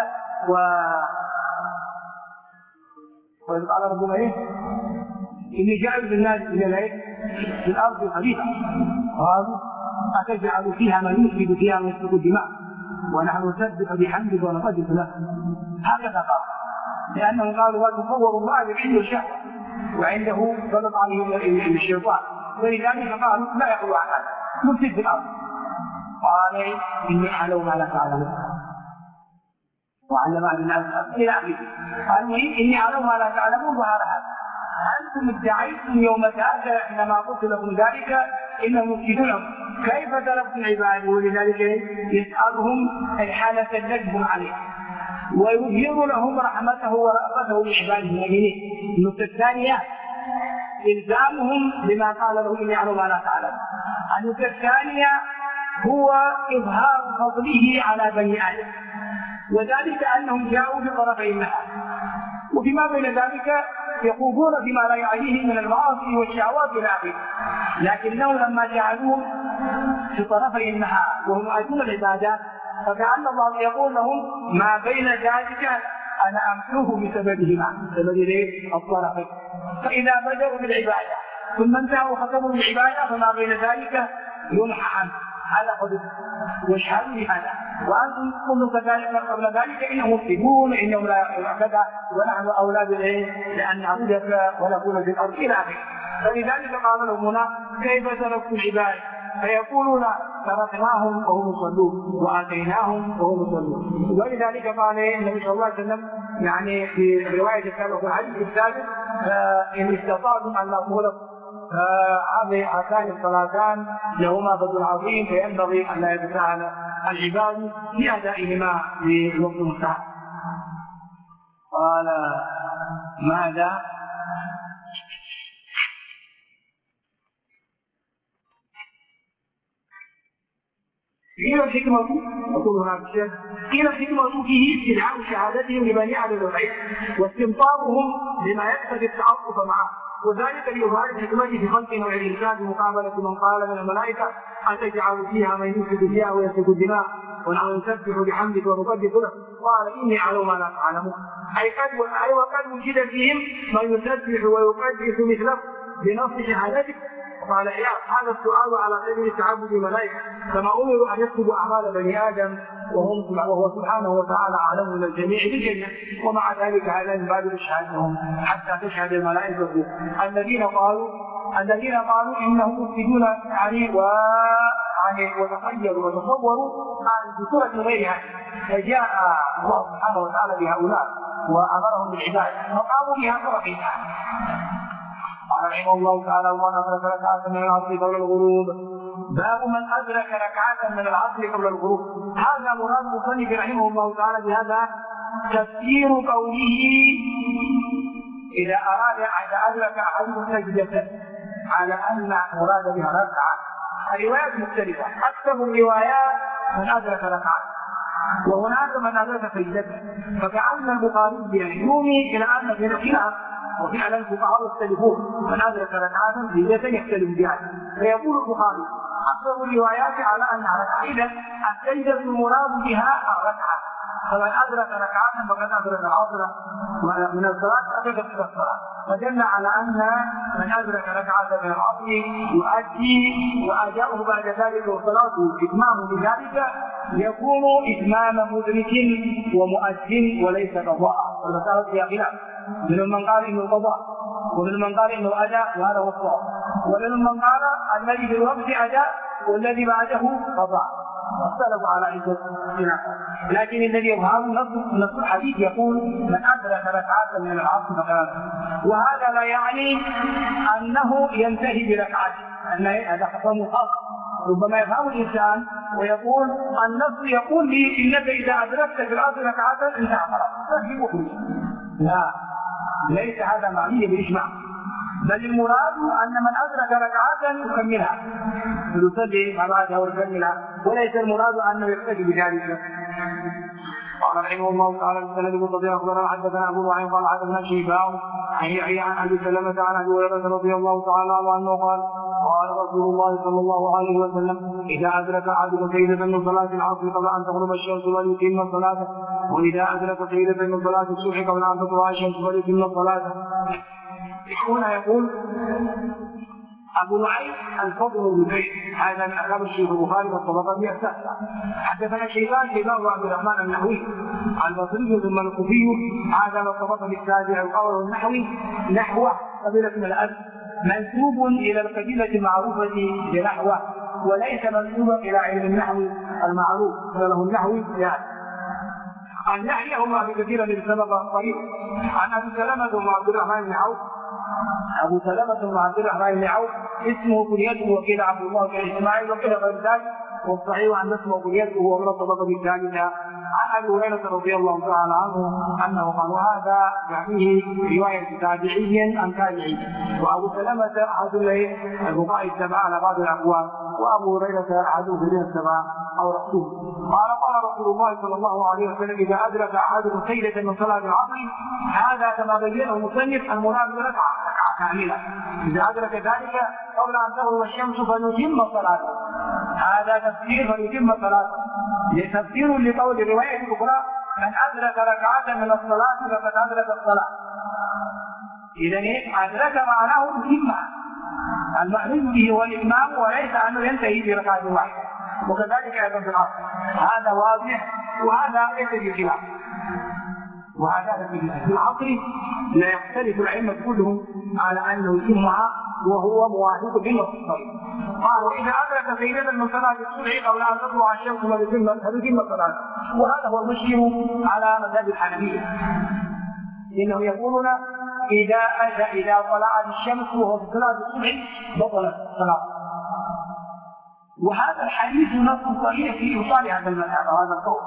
وإذ قال ربنا إني جاعل بالناس في الأرض خليفة، قالوا أتجعل فيها من يفسد فيها ويسفك الدماء ونحن نسبح بحمدك ونقدس له. هكذا قال، لأنهم قالوا وتصور الله عنده الشهوة وعنده غلط عليه الشيطان، ولذلك قالوا لا يقول عن هذا مفسد في الأرض. قال إني أعلم ما لا تعلمون وعلم أهل الناس إلى آخره. قالوا إني أعلم ما لا تعلمون، وهذا أنتم ادعيتم يوم تأتى حينما قلت لكم ذلك إنهم مفسدون كيف تركتم عبادي؟ ولذلك يسألهم الحالة التي عليه ويظهر لهم رحمته ورأفته لعباده المؤمنين. النقطة الثانية إلزامهم بما قال لهم إني أعلم ما لا تعلم. النقطة الثانية هو إظهار فضله على بني آدم، وذلك أنهم جاءوا بطرفي النهار، وفيما بين ذلك يقومون بما لا يعنيه من المعاصي والشهوات إلى آخره، لكنهم لما جعلوهم في طرفي النهار وهم يؤدون العبادات فكأن الله يقول لهم ما بين ذلك أنا أمحوه بسببهما، بسبب الطرفين. فإذا بدأوا بالعبادة ثم انتهوا وختموا بالعبادة فما بين ذلك يمحى عنه، هذا قدر واشهدوا بهذا. وأنتم كنتم كذلك قبل ذلك إنهم مفسدون إنهم لا يعقلون كذا ونحن أولى بالعلم لأن نعبدك ونكون في الأرض إلى آخره. فلذلك قال لهم هنا كيف تركتم العباد؟ فيقولون تركناهم وهم يصلون واتيناهم وهم يصلون. ولذلك قال النبي صلى الله عليه وسلم يعني في روايه السابقه في الحديث السابق ان استطعتم ان تغلقوا هاتان الصلاتان لهما فضل عظيم، فينبغي ان لا يتساهل العباد في ادائهما في وقت مستحب. قال ماذا؟ قيل الحكمة يقول هناك الشيخ قيل الحكمة فيه استدعاء شهادتهم لبني عدد الغيب واستنطاقهم بما يقتضي التعاطف معه، وذلك لإظهار الحكمة في خلق نوع الإنسان بمقابلة من قال من الملائكة أتجعل فيها من يفسد فيها ويسفك الدماء ونحن نسبح بحمدك ونقدس له قال إني أعلم ما لا تعلمون. أي وقد وجد فيهم من يسبح ويقدس مثله بنص شهادتك. قال هذا السؤال على سبيل تعبد الملائكة كما أمروا أن يكتبوا أعمال بني آدم وهو سبحانه وتعالى أعلم من الجميع بالجنة، ومع ذلك هذا من باب إشهادهم حتى تشهد الملائكة الذين قالوا إنهم مفسدون يعني وتخيلوا وتصوروا بصورة غيرها، فجاء الله سبحانه وتعالى بهؤلاء وأمرهم بالعبادة فقاموا بها طرفها. قال رحمه الله تعالى ومن أدرك ركعة من العصر قبل الغروب. باب من أدرك ركعة من العصر قبل الغروب. هذا مراد المصنف رحمه الله تعالى بهذا تفسير قوله إذا أدرك أحدكم سجدة على أن مراد بها ركعة. الروايات مختلفة، أكثر الروايات من أدرك ركعة وهناك من أدرك سجدة، فكأن البخاري يومي إلى أن في الخلاف وفعلا الفقهاء يختلفون من أدرك ركعة سجدة يختلف بها، فيقول البخاري أكثر الروايات على أنها ركعة، إذا السجدة المراد بها الركعة، فمن أدرك ركعة فقد أدرك العصر من الصلاة أدرك الصلاة، فدل على أن من أدرك ركعة من العصر يؤدي وأداؤه بعد ذلك وصلاته إتمامه بذلك يكون إتمام مدرك ومؤذن وليس قضاء، والمسألة فيها خلاف، منهم من قال إنه قضاء ومنهم من قال إنه أداء وهذا هو الصواب، ومنهم من قال الذي في الوقت أداء والذي بعده قضاء، واختلفوا على عدة خلاف، لكن الذي يظهر نص الحديث يقول من أدرك ركعة من العصر فقد، وهذا لا يعني أنه ينتهي بركعته، أن هذا حكم خاص، ربما يفهم الإنسان ويقول النص يقول لي إنك إذا أدركت في العصر ركعة انتهى خلاص، لا ليس هذا معنيه بالإجماع، بل المراد أن من أدرك ركعة يكملها يصلي مع بعدها ويكملها، وليس المراد أنه يكتفي بذلك. قال رحمه الله تعالى السند المستطيع أخبرنا حدثنا أبو نعيم قال حدثنا شيبان عن يحيى عن أبي سلمة عن أبي هريرة رضي الله تعالى عنه قال قال رسول الله صلى الله عليه وسلم إذا أدرك أحدكم سيدة من صلاة العصر قبل أن تغرب الشمس فليتم صلاته، وإذا أدرك سيدة من صلاة الصبح قبل أن تطلع الشمس فليتم صلاته. هنا يقول أبو نعيم الفضل بن زيد هذا من أخبار الشيخ البخاري والطبقات السادسة. حدثنا شيبان وعبد الرحمن النحوي البصري ثم الكوفي هذا من الطبقة السادسة القول النحوي نحو قبيلة من الأرض منسوب إلى القبيلة المعروفة بنحوه وليس منسوبا إلى علم النحو المعروف له النحوي يعني. عن يحيى هما بكثير من سبب طريق عن أبي سلمة وعبد الرحمن بن عوف. أبو سلمة وعبد الرحمن بن عوف اسمه كنيته وقيل عبد الله بن إسماعيل وقيل غير ذلك، والصحيح أن اسمه كنيته وهو من الطبقة الثالثة. عن أبي هريرة رضي الله تعالى عنه أنه قال وهذا يعنيه رواية تابعي عن تابعي، وأبو سلمة أحد الفقهاء السبعة على بعض الأقوال، وأبو هريرة أحد الفقهاء السبعة أو رسول. قال رسول الله صلى الله عليه وسلم إذا أدرك أحدكم سيدة من صلاة العصر، هذا كما بينه المصنف المراد بركعة كاملة، إذا أدرك ذلك قبل أن تغرب الشمس فليتم صلاته، هذا تفسير فليتم صلاته، تفسير لقول الرواية الأخرى من أدرك ركعة من الصلاة فقد أدرك الصلاة. إذا أدرك معناه الإتمام، المأمون به هو الإتمام وليس أنه ينتهي بركعة واحدة، وكذلك أيضا في العصر هذا واضح وهذا ليس بخلاف، وهذا في العصر لا يختلف الأئمة كلهم على أنه يتمها وهو موافق بالنص الصحيح. قالوا إذا أدرك سيدنا من صلاة الصبح قبل أن تطلع الشمس فليتم الصلاة، وهذا هو المشير على مذهب الحنفية، إنهم يقولون إذا طلعت الشمس وهو في صلاة الصبح بطلت الصلاة. وهذا الحديث نص صحيح في إبطال هذا المذهب وهذا القول،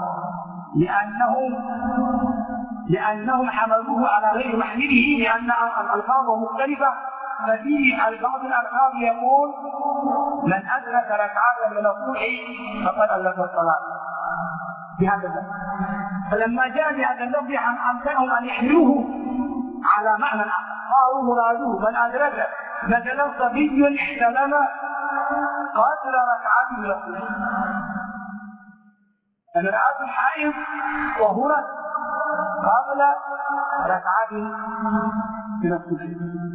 لأنهم حملوه على غير محمله، لأن الألفاظ مختلفة. ففي بعض الألفاظ يقول من أدرك ركعة من الصبح فقد أدرك الصلاة بهذا اللفظ. فلما جاء بهذا اللفظ أمكنهم أن يحملوه على معنى آخر، قالوا مراده من أدرك مثلا صبي احتلم قاتل ركعة من الصبح، امرأة حائض طهرت قبل ركعة من الصبح،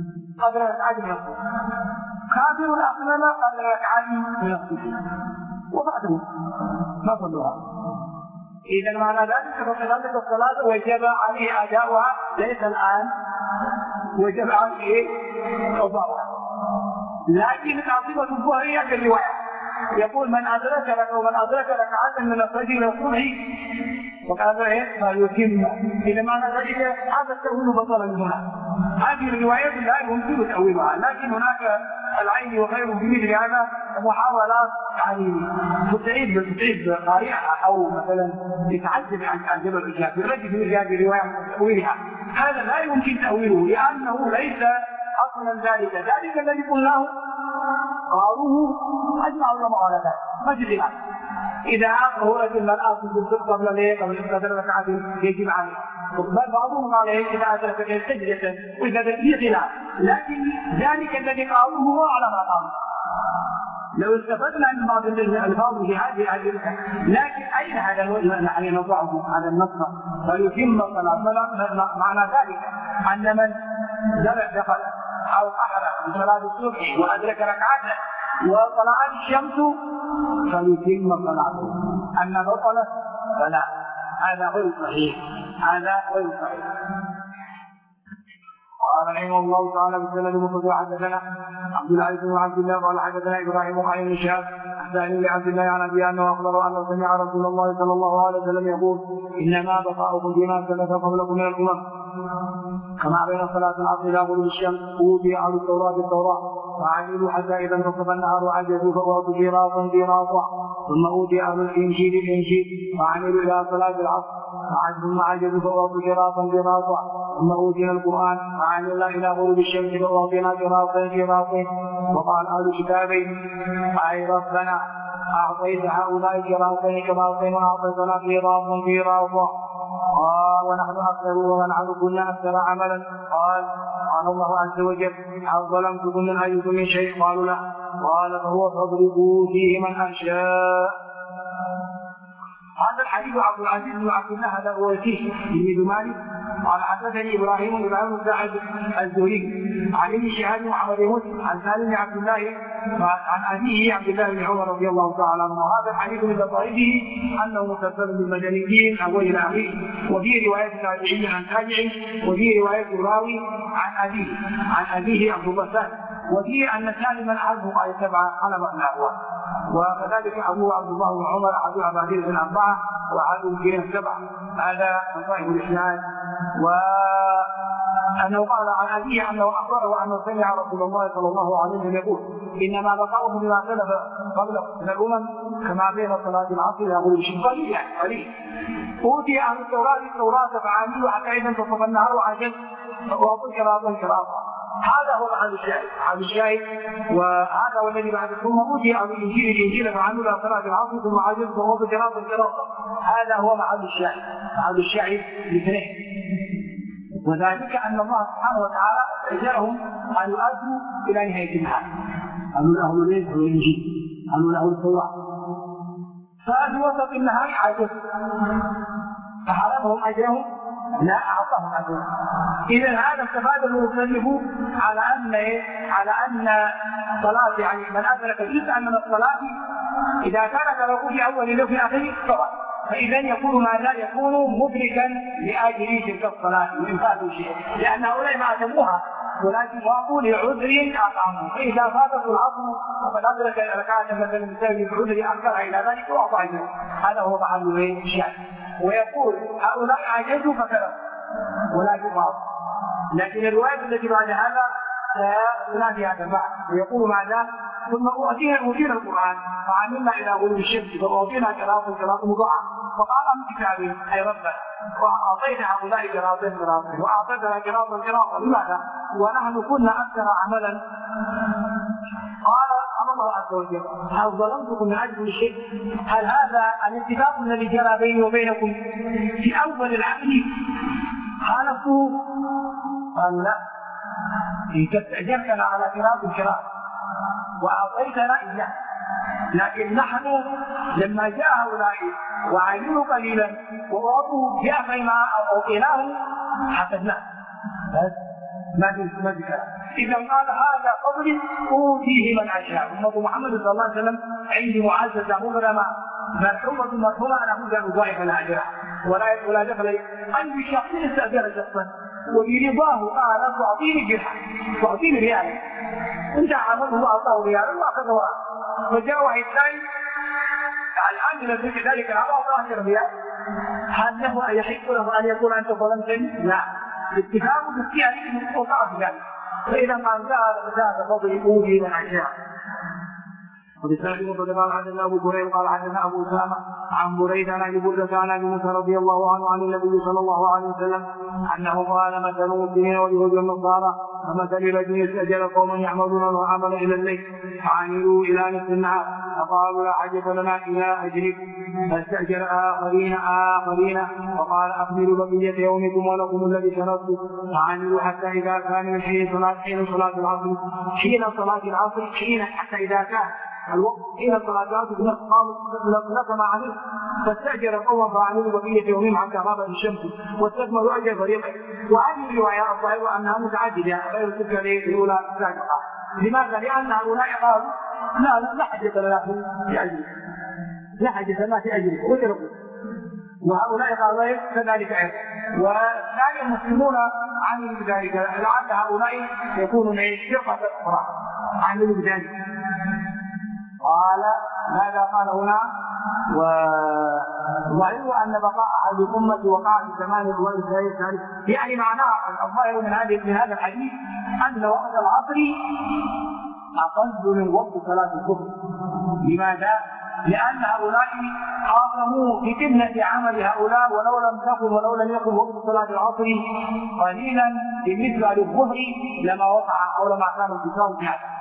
كافر أسلم قبل ركعة من الصبح وبعده ما صلوها. إذا معنى ذلك فصلت الصلاة وجب عليه أداؤها، ليس الآن وجب عليه قضاؤها. لكن العاصمة الظهرية في الرواية يقول من أدرك ركعة من الفجر إلى الصبح وقال فليتم. إذا معنى ذلك هذا التأويل بطل هنا. هذه الروايات لا يمكن تأويلها، لكن هناك العين وغيره في مثل هذا محاولات يعني تتعب قارئها أو مثلا يتعجب عن تعجب الإجابة بالرد في مثل هذه الرواية وتأويلها. هذا لا يمكن تأويله لأنه ليس أصلا ذلك الذي قلناه قالوه أجمع العلماء على ذلك ما في خلاف. إذا طهرت المرأة قبل قبل ركعة يجب عليه، بل بعضهم قال إذا أدركت سجدة وإذا في خلاف، لكن ذلك الذي قالوه هو على ما قالوا. لو استفدنا من بعض الألفاظ في هذه لكن أين هذا يعني نضعه هذا النص فيتم الصلاة؟ معنى ذلك أن من دخل أو أحد صلاة الصبح وأدرك ركعة وطلعت الشمس فيتم صلاته. أما بطلت فلا، هذا غير صحيح، قال رحمه الله تعالى بالسند المتصل حدثنا عبد العزيز بن عبد الله قال حدثنا ابراهيم وقال بن شهاب حدثني لعبد الله عن ابي انه اخبره انه سمع رسول الله صلى الله عليه وسلم يقول انما بقاؤكم فيما سلف قبلكم من الامم كما بين صلاه العصر الى غروب الشمس اوتي اهل التوراه بالتوراه وعجلوا حتى اذا انتصف النهار عجزوا فاوتوا قيراطا ثم اوتي اهل الانجيل وعملوا الى صلاه العصر ثم عجزوا فاوتوا قيراطا ثم اوتينا القران وعملنا الى غروب الشمس فاوتينا قيراطين وقال اهل الكتابين اي ربنا اعطيت هؤلاء قيراطين كما اعطيتنا قيراطا قال ونحن أكثر ونحن كنا أكثر عملا. قال الله عز وجل هل ظلمتكم من أيكم من شيء؟ قالوا لا. قال فهو فاضربوا فيه من أشاء. هذا الحديث عبد العزيز بن عبد الله هذا هو وكيع بن مالك قال حدثني ابراهيم بن سعد الزهري عن ابن شهاب وعمر مسلم عن سالم بن عبد الله عن ابيه عبد الله بن عمر رضي الله تعالى عنه. هذا الحديث من ضعيفه انه مسلسل بالمدنيين او الى اخره، وفي روايه تابعي عن تابعي، وفي روايه راوي عن ابيه عبد الله سالم، وفيه ان سالما عنه قال سبعه حلب الاهواء، وكذلك ابوه عبد الله بن عمر احد عبادله الاربعه وعدوا فيها السبعه. هذا صحيح الاسناد. وأنه قال عن أبيه أنه أخبره أنه سمع رسول الله صلى الله عليه وسلم يقول إنما بقاؤه بما سلف قبل من الأمم كما بين صلاة العصر إلى غروب الشمس قليل. أوتي أهل التوراة فعملوا حتى إذا انتصف النهار وعجز فأعطوا قراطا. هذا هو محل الشاهد وهذا هو الذي بعد ثم أوتي أهل الإنجيل فعملوا إلى صلاة العصر ثم عجز فأعطوا قراطا. هذا هو محل الشاهد لاثنين، وذلك أن الله سبحانه وتعالى أجرهم أن يؤدوا إلى نهاية النهار. قالوا له الإنجيل، قالوا له التوراة، ففي وسط النهار عجز فحرمهم أجرهم لا أعطاهم أجرهم. إذا هذا استفاد المصنف على أن الصلاة يعني من أدرك جزءا من الصلاة إذا كان تركه في أول وفي آخره فقط، فإذا يكون ماذا؟ يكون مدركا لأجل تلك الصلاة وإن فاتوا شيء، لأن هؤلاء ما أتموها ولكن وأقول لعذر أطعمه، فإذا فاتت العصر وقد أدرك ركعة مثلا بسبب العذر أخرها إلى ذلك وأطعمه، هذا هو محل الشاهد. ويقول هؤلاء عجزوا فكرهوا ولا يقاط. لكن الرواية التي بعد هذا تنافي هذا البعض، ويقول ماذا؟ ثم أوتينا القرآن فعملنا إلى غروب الشمس فأوتينا قراءة مضاعفة فقال من كتابه أي ربنا وأعطينا هؤلاء قراءة وأعطيتنا قراءة لماذا؟ ونحن كنا أكثر عملا. قال الله عز وجل هل ظلمتكم من أجل شيء؟ هل هذا الاتفاق الذي جرى بيني وبينكم في أول العقد خالفته؟ قال لا، إن استأجرتنا على قراءة وأعطيتنا إياه، لكن نحن لما جاء هؤلاء وعينوا قليلا ووضعوا جاء فيما أعطيناه حسبناه بس ما ذكر. إذا قال هذا فضل أوتيه من أشاء. أمة محمد صلى الله عليه وسلم عندي معززة مكرمة مرحومة مرحومة أنا كنت مضاعفا لأجرها ولا دخل أي شخص استأجر شخصا وبرضاه قال تعطيني درهم تعطيني ريال، انت عمله واعطاه ريال واخذ وراه، فجاء واحد ثاني الان نزل ذلك العطاء واعطاه 10 ريال، هل له ان يحق له ان يقول انت ظلمتني؟ لا، الاتفاق بالفعل وقع في ذلك. فاذا قال هذا فضل اوتي من اشياء. وبالتالي قال حدثنا ابو هريره قال حدثنا ابو اسامه عن بريده عن ابي برده عن ابي موسى رضي الله عنه عن النبي صلى الله عليه وسلم انه قال مثل المسلمين واليهود والنصارى كمثل رجل استاجر قوما يعملون العمل الى الليل فعملوا الى نصف النهار فقالوا لا حاجه لنا الى اجرك، فاستاجر اخرين وقال اكملوا بقيه يومكم ولكم الذي شرطت، فعملوا حتى اذا كان من حين صلاه العصر حتى اذا كان الوقت حين الصلاه لك ما عليه، فاستاجر قوما فعملوا بقيه يومهم حتى غابت الشمس واستكملوا اجر فريقين. وهذه الروايه الظاهره انها متعدده غير تلك الاولى السابقه. لماذا؟ لان هؤلاء قالوا لا حاجه لنا في اجرك، لا حاجه لنا في اجرك واتركوا، وهؤلاء قالوا كذلك ايضا. والثاني المسلمون عملوا بذلك، لعل هؤلاء يكونون فرقه اخرى عملوا بذلك. قال ماذا قال هنا؟ وظاهر ان بقاء هذه الامه وقع في زمان الله تعالى، يعني معناه الظاهر من هذا الحديث ان وقت العصر اقل من وقت صلاه الظهر. لماذا؟ لان هؤلاء قاموا بقمه عمل هؤلاء ولو لم يكن وقت صلاه العصر قليلا بالنسبه للظهر لما وقع او لما كان انتصار في هذا.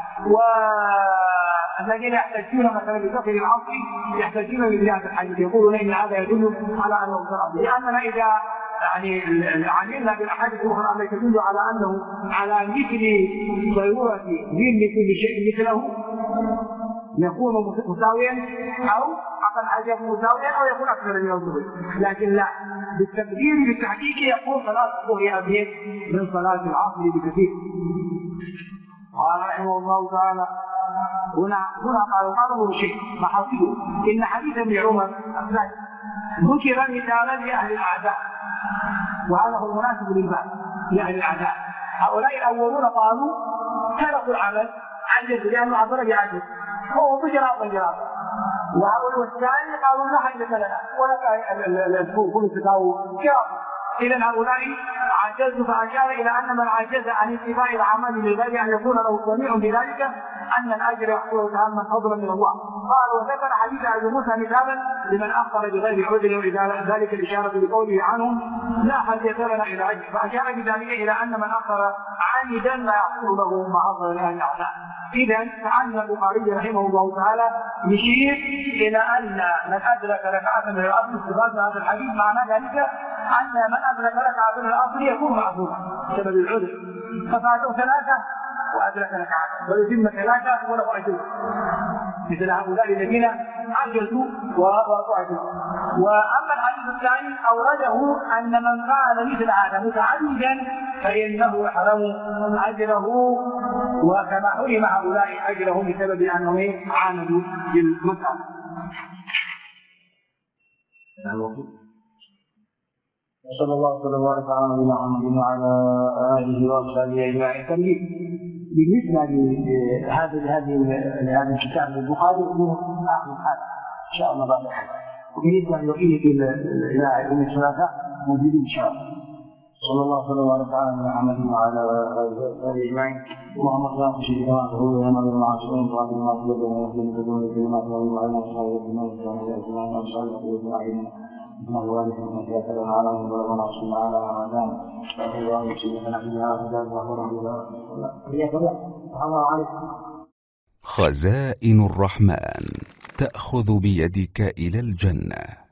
والذين يحتجون مثلا بفقه العصر يحتجون بهذا الحديث، يقولون ان هذا يدل على انه شرع، لاننا اذا يعني عملنا بالاحاديث الاخرى التي تدل على انه على مثل ضروره ذل كل شيء مثله يكون مساويا او اقل يكون مساويا او يكون اكثر من الظهر، لكن لا، بالتقدير بالتحقيق يكون صلاه الظهر ابيض من صلاه العصر بكثير. قال رحمه الله تعالى هنا قالوا شيء محاصيله ان حديث ابن عمر ذكر مثالا لاهل الاعداء، وهذا هو المناسب للباب لاهل الاعداء. هؤلاء الاولون قالوا تركوا العمل عجز لانه عبر بعجز هو بجرا، وهؤلاء الثاني قالوا لا حاجه لنا ولا كل تساوي كرامه. إذا هؤلاء عجزوا، فأشار إلى أن من عجز عن اتباع العمل لغير أن يكون له سميع بذلك أن الأجر يحصل تاما فضلا من الله. قال وذكر حديث أبي موسى مثالا لمن أخر بغير عذر، وإذا ذلك الإشارة بقوله عنهم لا حاجة لنا إلى أجر، فأشار بذلك إلى أن من أخر عامدا لا يحصل له ما حصل لأهل الأعمال. إذا كأن البخاري رحمه الله تعالى يشير إلى أن من أدرك ركعة من الأصل استفاد هذا الحديث معنى ذلك أن من أدرك ركعة من الأصل يكون معذورا بسبب العذر، ففاتوا ثلاثة وأدرك ركعة ويتم ثلاثة وله أجر، مثل هؤلاء الذين عجزوا وأعجزوا. وأما الحديث الثاني أورده أن من فعل مثل هذا متعمدا فإنه يحرم أجره، وكما حرم هؤلاء أجرهم بسبب أنهم عاندوا بالمسألة. وصلى الله وسلم وبارك على نبينا محمد وعلى اله واصحابه اجمعين. بالنسبه لهذا الكتاب البخاري هو اخر حال ان شاء الله بعد حال. وبالنسبه لبقيه الى الثلاثه موجودين ان شاء الله. صلى الله وسلم وبارك على نبينا محمد وعلى اله اجمعين. اللهم صل على سيدنا محمد وعلى اله وصحبه اجمعين. إنه وارث من كافر على من رسول على رمضان فهو يسير نبيها هدى وهو خزائن الرحمن تأخذ بيدك إلى الجنة.